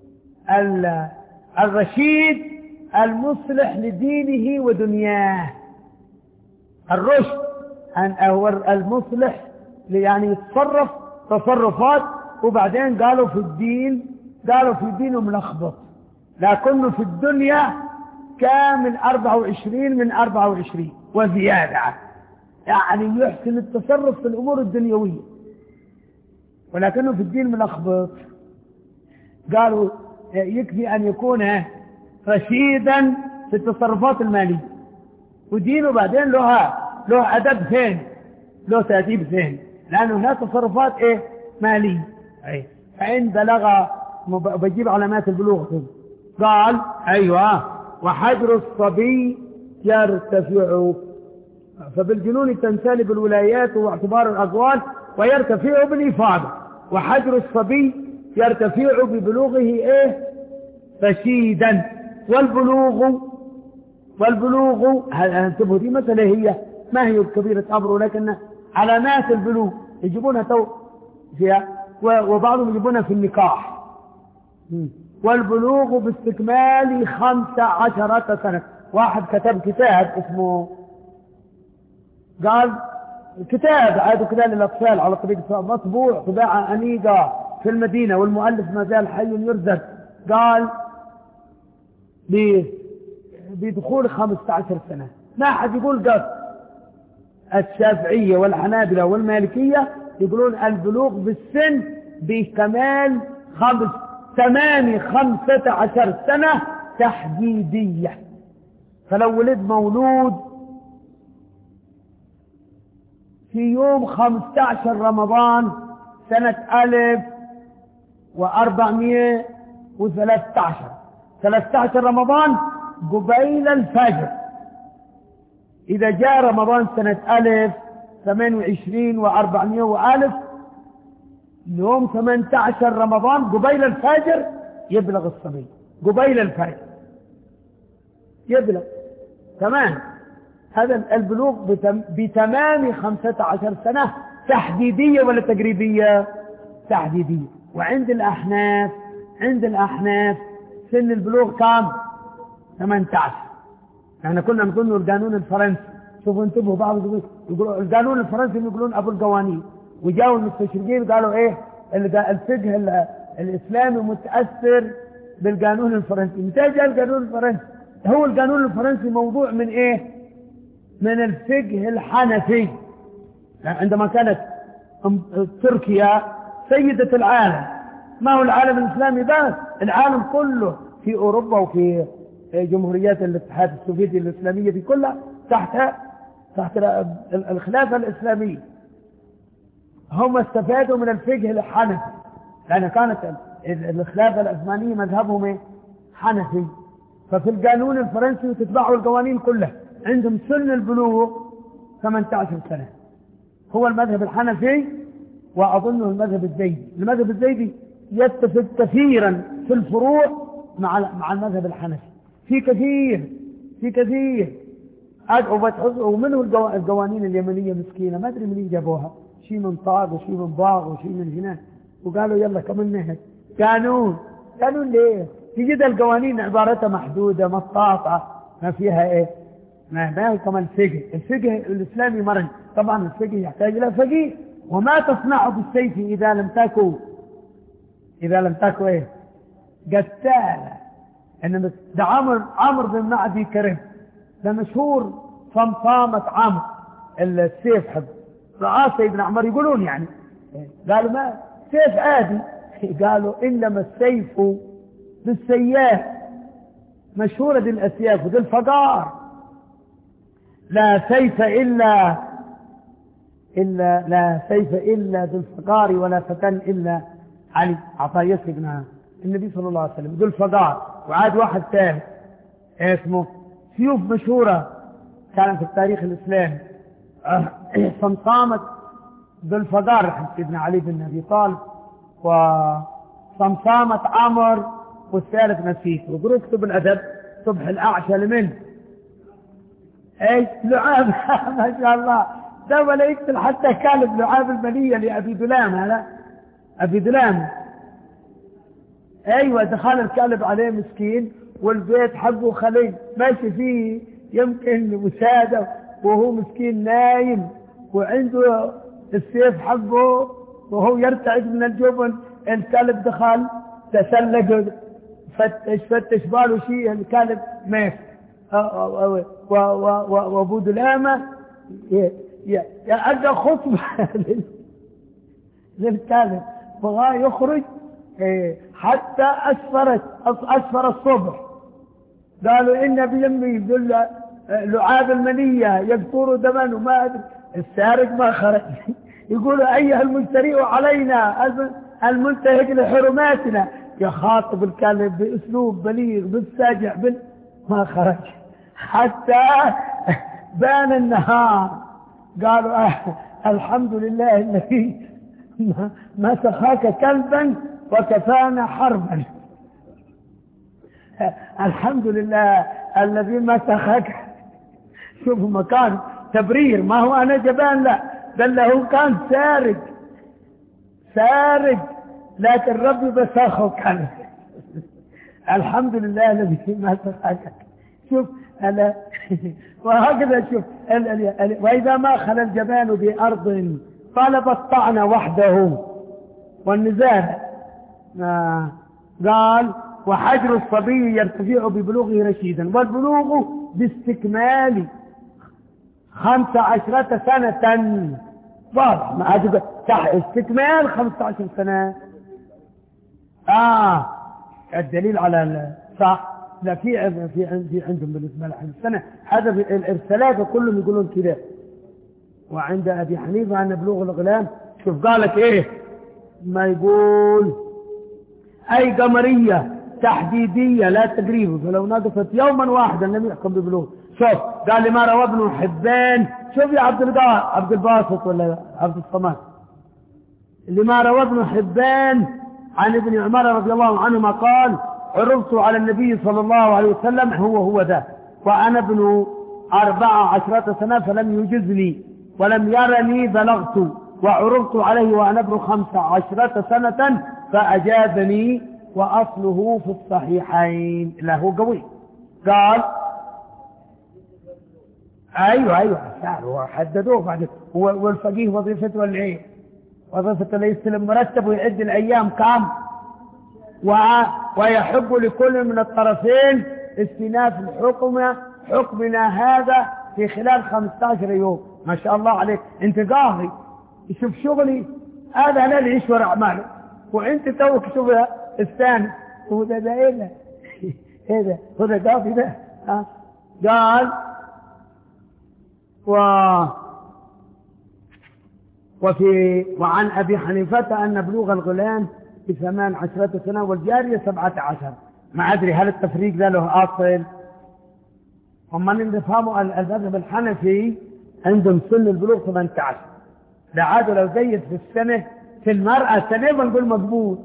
الرشيد المصلح لدينه ودنياه، الرشد هو المصلح يعني يتصرف تصرفات، وبعدين قالوا في الدين قالوا في دينه ملخبط، لكنه في الدنيا كامل أربعة وعشرين من أربعة وعشرين وزيادة، يعني يحسن التصرف في الأمور الدنيوية، ولكنه في الدين ملخبط. قالوا يكفي أن يكون رشيدا في التصرفات المالية، ودينه بعدين له له أدب ثاني، له تأديب ثاني، لأنه هنا تصرفات إيه مالية. أي فإن بلغ بجيب علامات البلوغ قال أيوة وحجر الصبي يرتفع، فبالجنون تنسلب الولايات واعتبار الأقوال ويرتفع بالإفاضة، وحجر الصبي يرتفع ببلوغه إيه رشيدا. والبلوغ والبلوغ هنتبه دي مثلا هي ما هي كبيرة أمر، لكن علامات البلوغ يجيبونها تو فيها، وبعضهم يجيبونها في النكاح. والبلوغ باستكمال خمسة عشرة سنة. واحد كتب كتاب اسمه قال كتاب عادوا كده للأطفال على طريقة مطبوع طباعة أنيقة في المدينة، والمؤلف ما زال حي يرزق، قال بدخول خمسة عشر سنة. ما حد يقول قص. الشافعية والحنابلة والمالكية يقولون البلوغ بالسن بكمال خمس تمام خمسة عشر سنة تحديدية. فلو ولد مولود في يوم خمسة عشر رمضان سنة ألف وأربعمائة وثلاثة عشر ثلاثة عشر رمضان قبيل الفجر، إذا جاء رمضان سنة ألف ثمانية وعشرين وأربعمائة وألف يوم ثمانية عشر رمضان قبيل الفجر يبلغ الصبي، قبيل الفجر يبلغ تمام. هذا البلوغ بتم بتمام خمسة عشر سنة تحديدية ولا تقريبية؟ تحديدية. وعند الأحناف عند الأحناف سن البلوغ كام؟ ثمانية عشر. احنا كنا نقول القانون الفرنسي، شوفوا انتبهوا بعض يقولوا القانون الفرنسي يقولون ابو القوانين، وجاوا المستشرقين قالوا ايه الفقه الاسلامي متاثر بالقانون الفرنسي. متى جاء القانون الفرنسي؟ هو القانون الفرنسي موضوع من ايه؟ من الفقه الحنفي. عندما كانت تركيا سيدة العالم، ما هو العالم الاسلامي بس، العالم كله في اوروبا وفي جمهوريات الاتحاد السوفيتي الاسلامية دي كلها تحت تحت الخلافة الاسلامية. هم استفادوا من الفقه الحنفي لأن كانت الخلافة العثمانية مذهبهم ايه؟ حنفي. ففي القانون الفرنسي تتبعوا القوانين كلها، عندهم سن البلوغ ثمانية عشر سنة. هو المذهب الحنفي وأظنه المذهب الزيدي. المذهب الزيدي يتفق كثيرا في الفروع مع مع المذهب الحنفي في كثير في كثير ومنه القوانين اليمنية مسكينة ما أدري منين جابوها، شيء من طاق وشيء من باغ وشيء من هناك، وقالوا يلا كمان نهج قانون. قانون ليه؟ تجد القوانين عبارتها محدودة مطاطعة ما فيها ايه؟ ما ما هي كمان الفقه. الفقه الإسلامي مرن. طبعا الفقه يحتاج إلى فقيه. وما تصنع بالسيف إذا لم تكن إذا لم تكن ايه؟ قتالة. إنما ده عمر عمر بن معدي كرب، ده مشهور صمصامة عمر السيف حب رعاه سيدنا عمر يقولون يعني قالوا ما سيف عادي، قالوا إنما السيف بالسياف. مشهورة دي الأسياف ودي الفقار. لا سيف إلا إلا لا سيف إلا ذو الفقار ولا فتن إلا علي عطا يسقنا النبي صلى الله عليه وسلم ذو الفقار. وعاد واحد ثاني اسمه سيوف مشهورة كانت في التاريخ الإسلامي صمصامة ذو الفقار سيدنا علي بن أبي طالب، وصمصامة عمر، والثالث نسيت. وقروا كتب الأدب صبح الأعشى لمن ايش لعاب ما شاء الله ده ولا يقتل حتى كالب لعاب المنية لأبي دلام. هذا أبي دلام ايوه دخل الكلب عليه مسكين والبيت حقه خلي ماشي فيه يمكن وسادة وهو مسكين نايم وعنده السيف حقه وهو يرتعد من الجبن. الكلب دخل تسلق فتش فتش باله شيء الكلب مات. وابو دلامة أدى خطبة للكلب بغاه يخرج حتى أسفرت أسفر الصبح. قالوا إن بيمي يدل لعاب المنية يقطر دما وما أدري. السارق ما خرج. يقولوا أيها المجترئ علينا المنتهك لحرماتنا، يخاطب الكلب بأسلوب بليغ بالساجع بال... ما خرج حتى بان النهار. قالوا آه الحمد لله الذي ما سخاك كلبا وكفانا حربا. الحمد لله الذي ما سخاك. شوفوا مكان تبرير، ما هو أنا جبان لا بل له كان سارق سارق لكن ربي بساخه كان. الحمد لله الذي ما سخاك. شوف أنا وهكذا شوف ال ال ال وإذا ما خل الجبان بأرض طلب الطعن وحده والنزال. آه قال وحجر الصبي يرتفع ببلوغه رشيدا، والبلوغ باستكمال خمس عشرة سنة. واضح ما أجب استكمال خمسة عشر سنة. آه الدليل على صح. لا في في في عندهم بالنسبة لحد السنة هذا الثلاثة كلهم يقولون كذا. وعند أبي حنيفة أن بلوغ الغلام شوف قالت إيه ما يقول أي قمرية تحديدية لا تقريبا، فلو نقصت يوما واحدا لم يحكم ببلوغ. شوف قال لي ما روى ابن حبان. شوف يا عبد الباسط عبد الباسط ولا عبد الصمد لما روى ابن حبان عن ابن عمر رضي الله عنهما قال عرضت على النبي صلى الله عليه وسلم هو هو ذا وأنا ابن أربع عشرة سنة فلم يجزني ولم يرني بلغت، وعرضت عليه وأنا ابن خمس عشرة سنة فأجابني، وأصله في الصحيحين. له قوي. قال أيوة أيوة هو حددوه بعد. والفقيه وظيفته الايه؟ وظيفته اللي يستلم مرتب ويعد الأيام كام، ويحب لكل من الطرفين استئناف الحكم حكمنا هذا في خلال خمسة عشر يوم. ما شاء الله عليك، انت قاضي شوف شغلي هذا انا اللي يشور اعماله، وانت توك شوف الثاني هو ده ده ايه ده ايه ده هو ده قاضي ده. ها قال و وفي وعن ابي حنيفه ان بلوغ الغلام بثمان عشرة سنة والجارية سبعة عشر. ما أدري هل التفريق ذا له أصل. هم من يفهموا المذهب الحنفي عندهم سن البلوغ ثمانية عشر. ده عادوا لو زيد في السنة في المرأة سنة بنقول مقبول.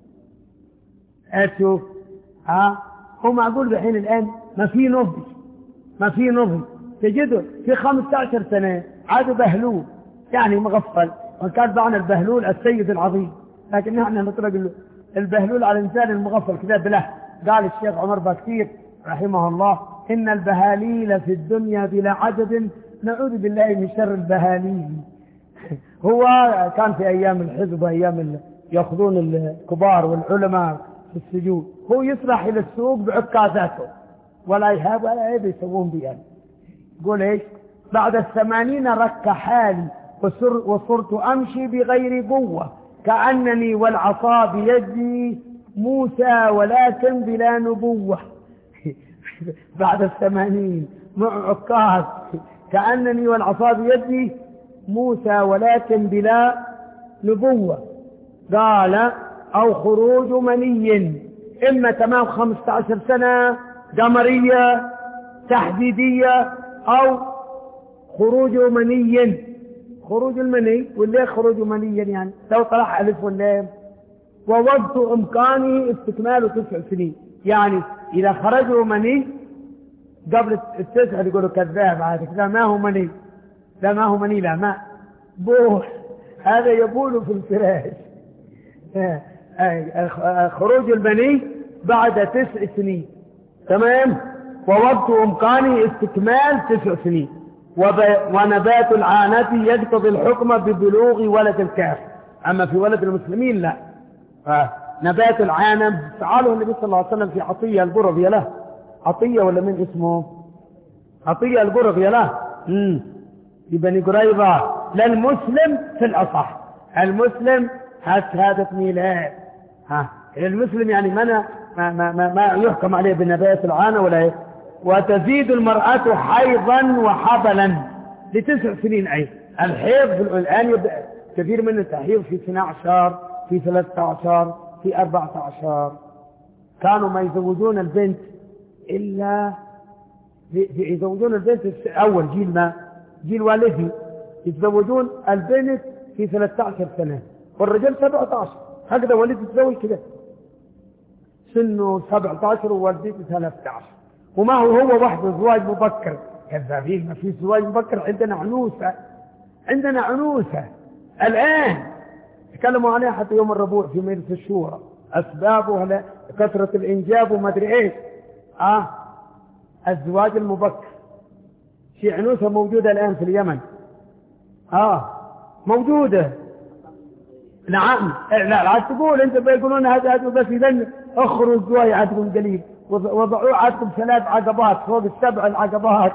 أشوف ها هو معقول بحين الآن ما في نضج ما في نضج تجده في خمسة عشر سنة عادوا بهلول يعني مغفل، وكان معنا البهلول السيد العظيم، لكن نحن نطلق البهلول على الإنسان المغفل كذا بله. قال الشيخ عمر بكتير رحمه الله إن البهاليل في الدنيا بلا عدد نعوذ بالله من شر البهاليل. هو كان في أيام الحزب وأيام يأخذون الكبار والعلماء في السجون، هو يسرح إلى السوق بعكازاته ولا يهاب ولا عيب يسوون بيان. يقول إيش بعد الثمانين رك حالي وصر وصرت أمشي بغير قوة كأنني والعصا بيدي موسى ولكن بلا نبوة. بعد الثمانين مع عكاز كأنني والعصا بيدي موسى ولكن بلا نبوة. قال أو خروج مني إما تمام خمسة عشر سنة قمرية تحديدية أو خروج مني. خروج المني والليه خروج مني يعني لو طلع ألف واللام. ووقت إمكانه استكمال تسع سنين، يعني إذا خرجوا مني قبل التسعة يقولوا كذاب هذا كذا ما هو مني، لا ما هو مني لا ما بوح هذا يبول في الفراش. خروج المني بعد تسع سنين تمام. ووقت إمكانه استكمال تسع سنين. ونبات العانة يقتضي الحكم ببلوغ ولد الكافر، أما في ولد المسلمين لا. نبات العانة تعالوا النبي صلى الله عليه وسلم في عطية القرغي له، عطية ولا من اسمه عطية القرغي له امم في بني قريظة للمسلم في الأصح. المسلم شهادة ميلاد ها المسلم يعني ما ما ما ما يحكم عليه بنبات العانة ولا إيه. وتزيد المرأة حيضا وحبلا لتسع سنين. أي الحيض الآن يبدأ كثير من التحيض في اثني عشر في ثلاثة عشر في أربعة عشر. كانوا ما يزوجون البنت إلا يزوجون البنت أول جيل ما جيل والدي يتزوجون البنت في ثلاثة عشر سنة والرجل سبعة عشر. هكذا والدي يتزوج كده سنه سبعة عشر ووالدته ثلاثة عشر. وما هو هو وحده زواج مبكر. كذابين ما في زواج مبكر. عندنا عنوسة عندنا عنوسة الآن تكلموا عليها حتى يوم الربوع في مجلس الشورى أسبابها كثرة الإنجاب وما أدري إيش. آه الزواج المبكر شيء عنوسة موجودة الآن في اليمن. آه موجودة نعم. لا لا تقول أنت بيقولون هذا هذا بس إذن أخروا الزواج عندكم قليل وضعوا عندكم ثلاث عقبات فوق السبع العقبات.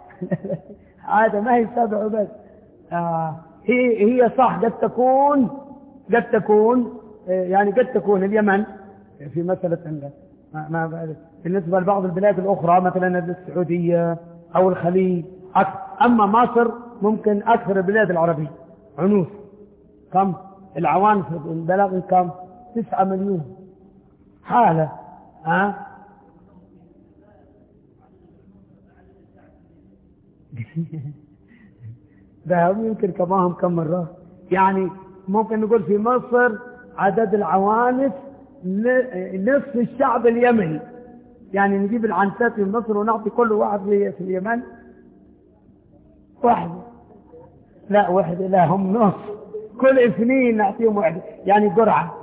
هذا ما هي سبع بس. آه هي هي صح قد تكون قد تكون يعني قد تكون اليمن في مسألة ما ما بالنسبة لبعض البلاد الأخرى مثلا السعودية أو الخليج أكثر. أما مصر ممكن أكثر البلاد العربية عنوس. كم العوان في البلاغ كم تسعة مليون حالة. ها ده هم يمكن كماهم كم مرة يعني ممكن نقول في مصر عدد العوانس نصف الشعب اليمني، يعني نجيب العنسات من مصر ونعطي كل واحد في اليمن واحد، لا واحد، لا هم نص، كل اثنين نعطيهم واحد يعني قرعة.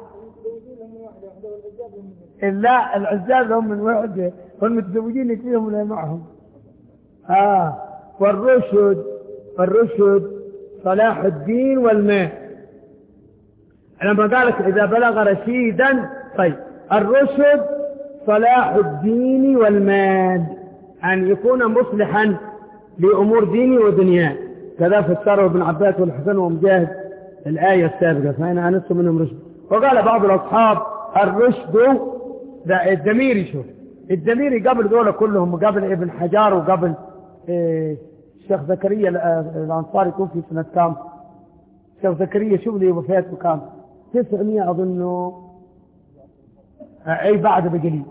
لا العزاب هم من واحد، والمتزوجين فيهم ولا معهم. آه والرشد، الرشد صلاح الدين والمال. لما قالك إذا بلغ رشيدا، طيب الرشد صلاح الدين والمال، أن يكون مصلحا لأمور ديني ودنياه. كذا فسره ابن عباس والحسن ومجاهد الآية السابقة، فأنا أنست منهم رشد. وقال بعض الأصحاب الرشد ده الدميري. شوف الدميري قبل دول كلهم، قبل ابن حجار وقبل إيه الشيخ زكريا الأنصاري توفي سنة كام؟ الشيخ زكريا شوف لي وفاته كام؟ تسعمية أظنه، أي بعد بقليل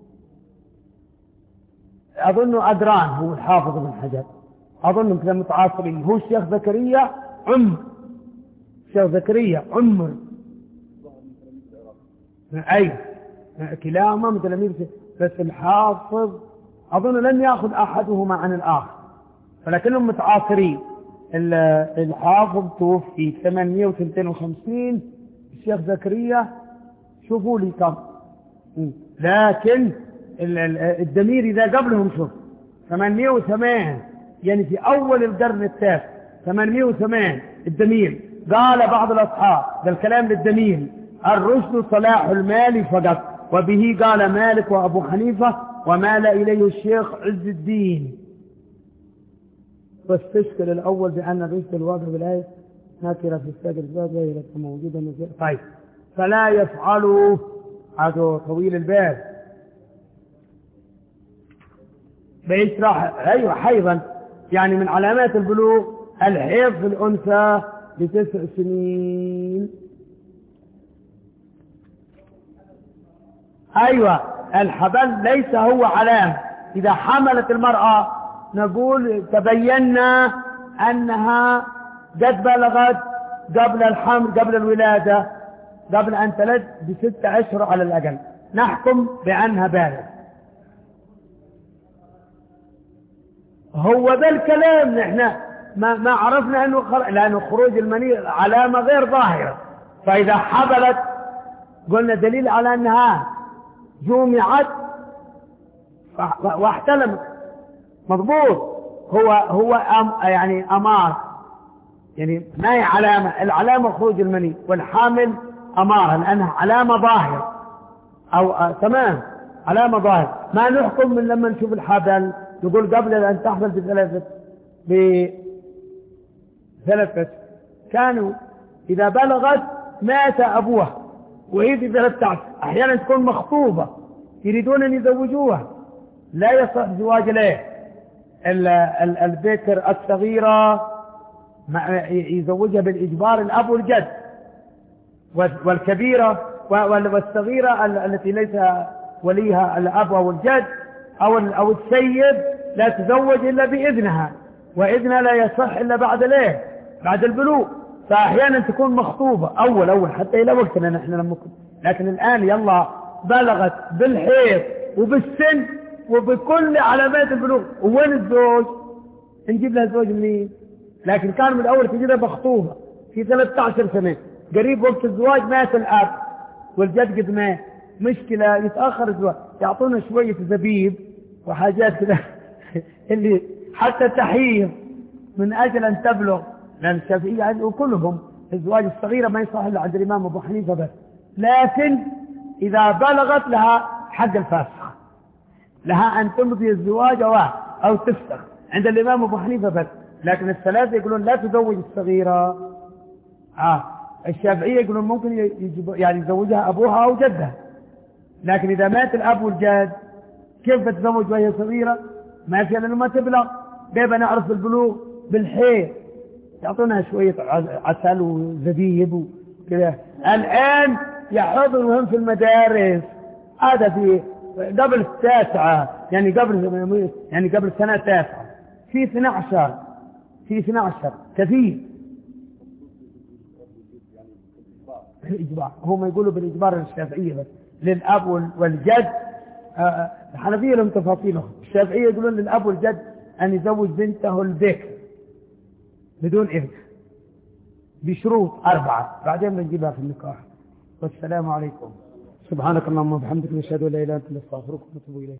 أظنه أدران هو الحافظ ابن حجر، أظنهم كذا متعاصرين. هو الشيخ زكريا عمر، الشيخ زكريا عمر أي كلاهما من تلاميذ، بس الحافظ أظن لم يأخذ أحدهما عن الآخر، ولكنهم متعاصرين. الحافظ توفي ثمانمائة واثنين وخمسين، الشيخ زكريا شوفوا لي كم، لكن الدميري ذا قبلهم شوف ثمانمائة وثمانية، يعني في أول القرن التاسع ثمانمائة وثمانية الدميري. قال بعض الأصحاب، ده الكلام للدميري، الرشد صلاح المال فقط، وبه قال مالك وأبو حنيفة ومال إليه الشيخ عز الدين. واستشكل الأول بأن الرشد الواقع بالآية ناكرة في الساجر الزاد غير موجودة نزيل. طيب فلا يفعلوا، هذا طويل البال بيشرح. أيوة حيضا، يعني من علامات البلوغ الحيض في الأنثى لتسع سنين. أيوة الحبل ليس هو علامة. إذا حملت المرأة نقول تبينا أنها قد بلغت قبل الحمل، قبل الولادة، قبل أن تلد بست أشهر على الأقل، نحكم بأنها بالغ. هو ذا الكلام نحن ما, ما عرفنا أنه خر... لأنه خروج المني علامة غير ظاهرة، فإذا حبلت قلنا دليل على أنها جمعت واحتلمت، مضبوط. هو هو أم يعني أمار، يعني ما هي علامة، العلامة خروج المني، والحامل أمارة لأنها علامة ظاهرة، أو آه تمام علامة ظاهرة. ما نحكم من لما نشوف الحبل نقول قبل أن تحمل بثلاثة بثلاثة كانوا إذا بلغت مات أبوها وهي في ثلاثة عشر، أحيانا تكون مخطوبة يريدون أن يزوجوها، لا يصح زواج له. البكر الصغيرة يزوجها بالإجبار الأب والجد، والكبيرة والصغيرة التي ليس وليها الأب أو الجد أو أو السيد لا تزوج إلا بإذنها، وإذنها لا يصح إلا بعد ليه بعد البلوغ. فأحيانا تكون مخطوبة أول أول حتى إلى وقتنا نحن لما كنا، لكن الآن يلا بلغت بالحيض وبالسن وبكل علامات البلوغ، وين الزوج؟ نجيب لها زوج منين؟ لكن كان من الأول تجيبها مخطوبة في ثلاثة عشر سنة، قريب وقت الزواج مات الأب والجد قد مات، مشكلة يتأخر الزواج، يعطونا شوية زبيب وحاجات كذا اللي حتى تحيض من أجل أن تبلغ، لأن الشافعية وكلهم الزواج الصغيرة ما يصح إلا عند الإمام أبو حنيفة بس، لكن إذا بلغت لها حق الفاسخ، لها أن تمضي الزواج أو تفسخ عند الإمام أبو حنيفة بس. لكن الثلاثة يقولون لا تزوج الصغيرة. آه. الشافعية يقولون ممكن يجب يعني يزوجها أبوها أو جدها، لكن إذا مات الأب والجد كيف تتزوج وهي صغيرة؟ ما في لأنه ما تبلغ. كيف نعرف البلوغ؟ بالحيض، يعطونها شوية عسل وزبيب وكذا. الآن يحضرهم في المدارس، هذا في قبل التاسعة، يعني قبل يعني قبل سنة تاسعة في اثني عشر في اثني عشر كثير. الإجبار. هم يقولوا بالإجبار الشافعية بس للأب والجد. الحنفية لهم تفاصيلهم. الشافعية يقولون للأب والجد أن يزوج بنته البكر بدون إذن بشروط أربعة، بعدين بنجيبها في النكاح. والسلام عليكم. سبحانك اللهم وبحمدك نشهد أن لا إله إلا أنت نستغفرك ونتوب إليك.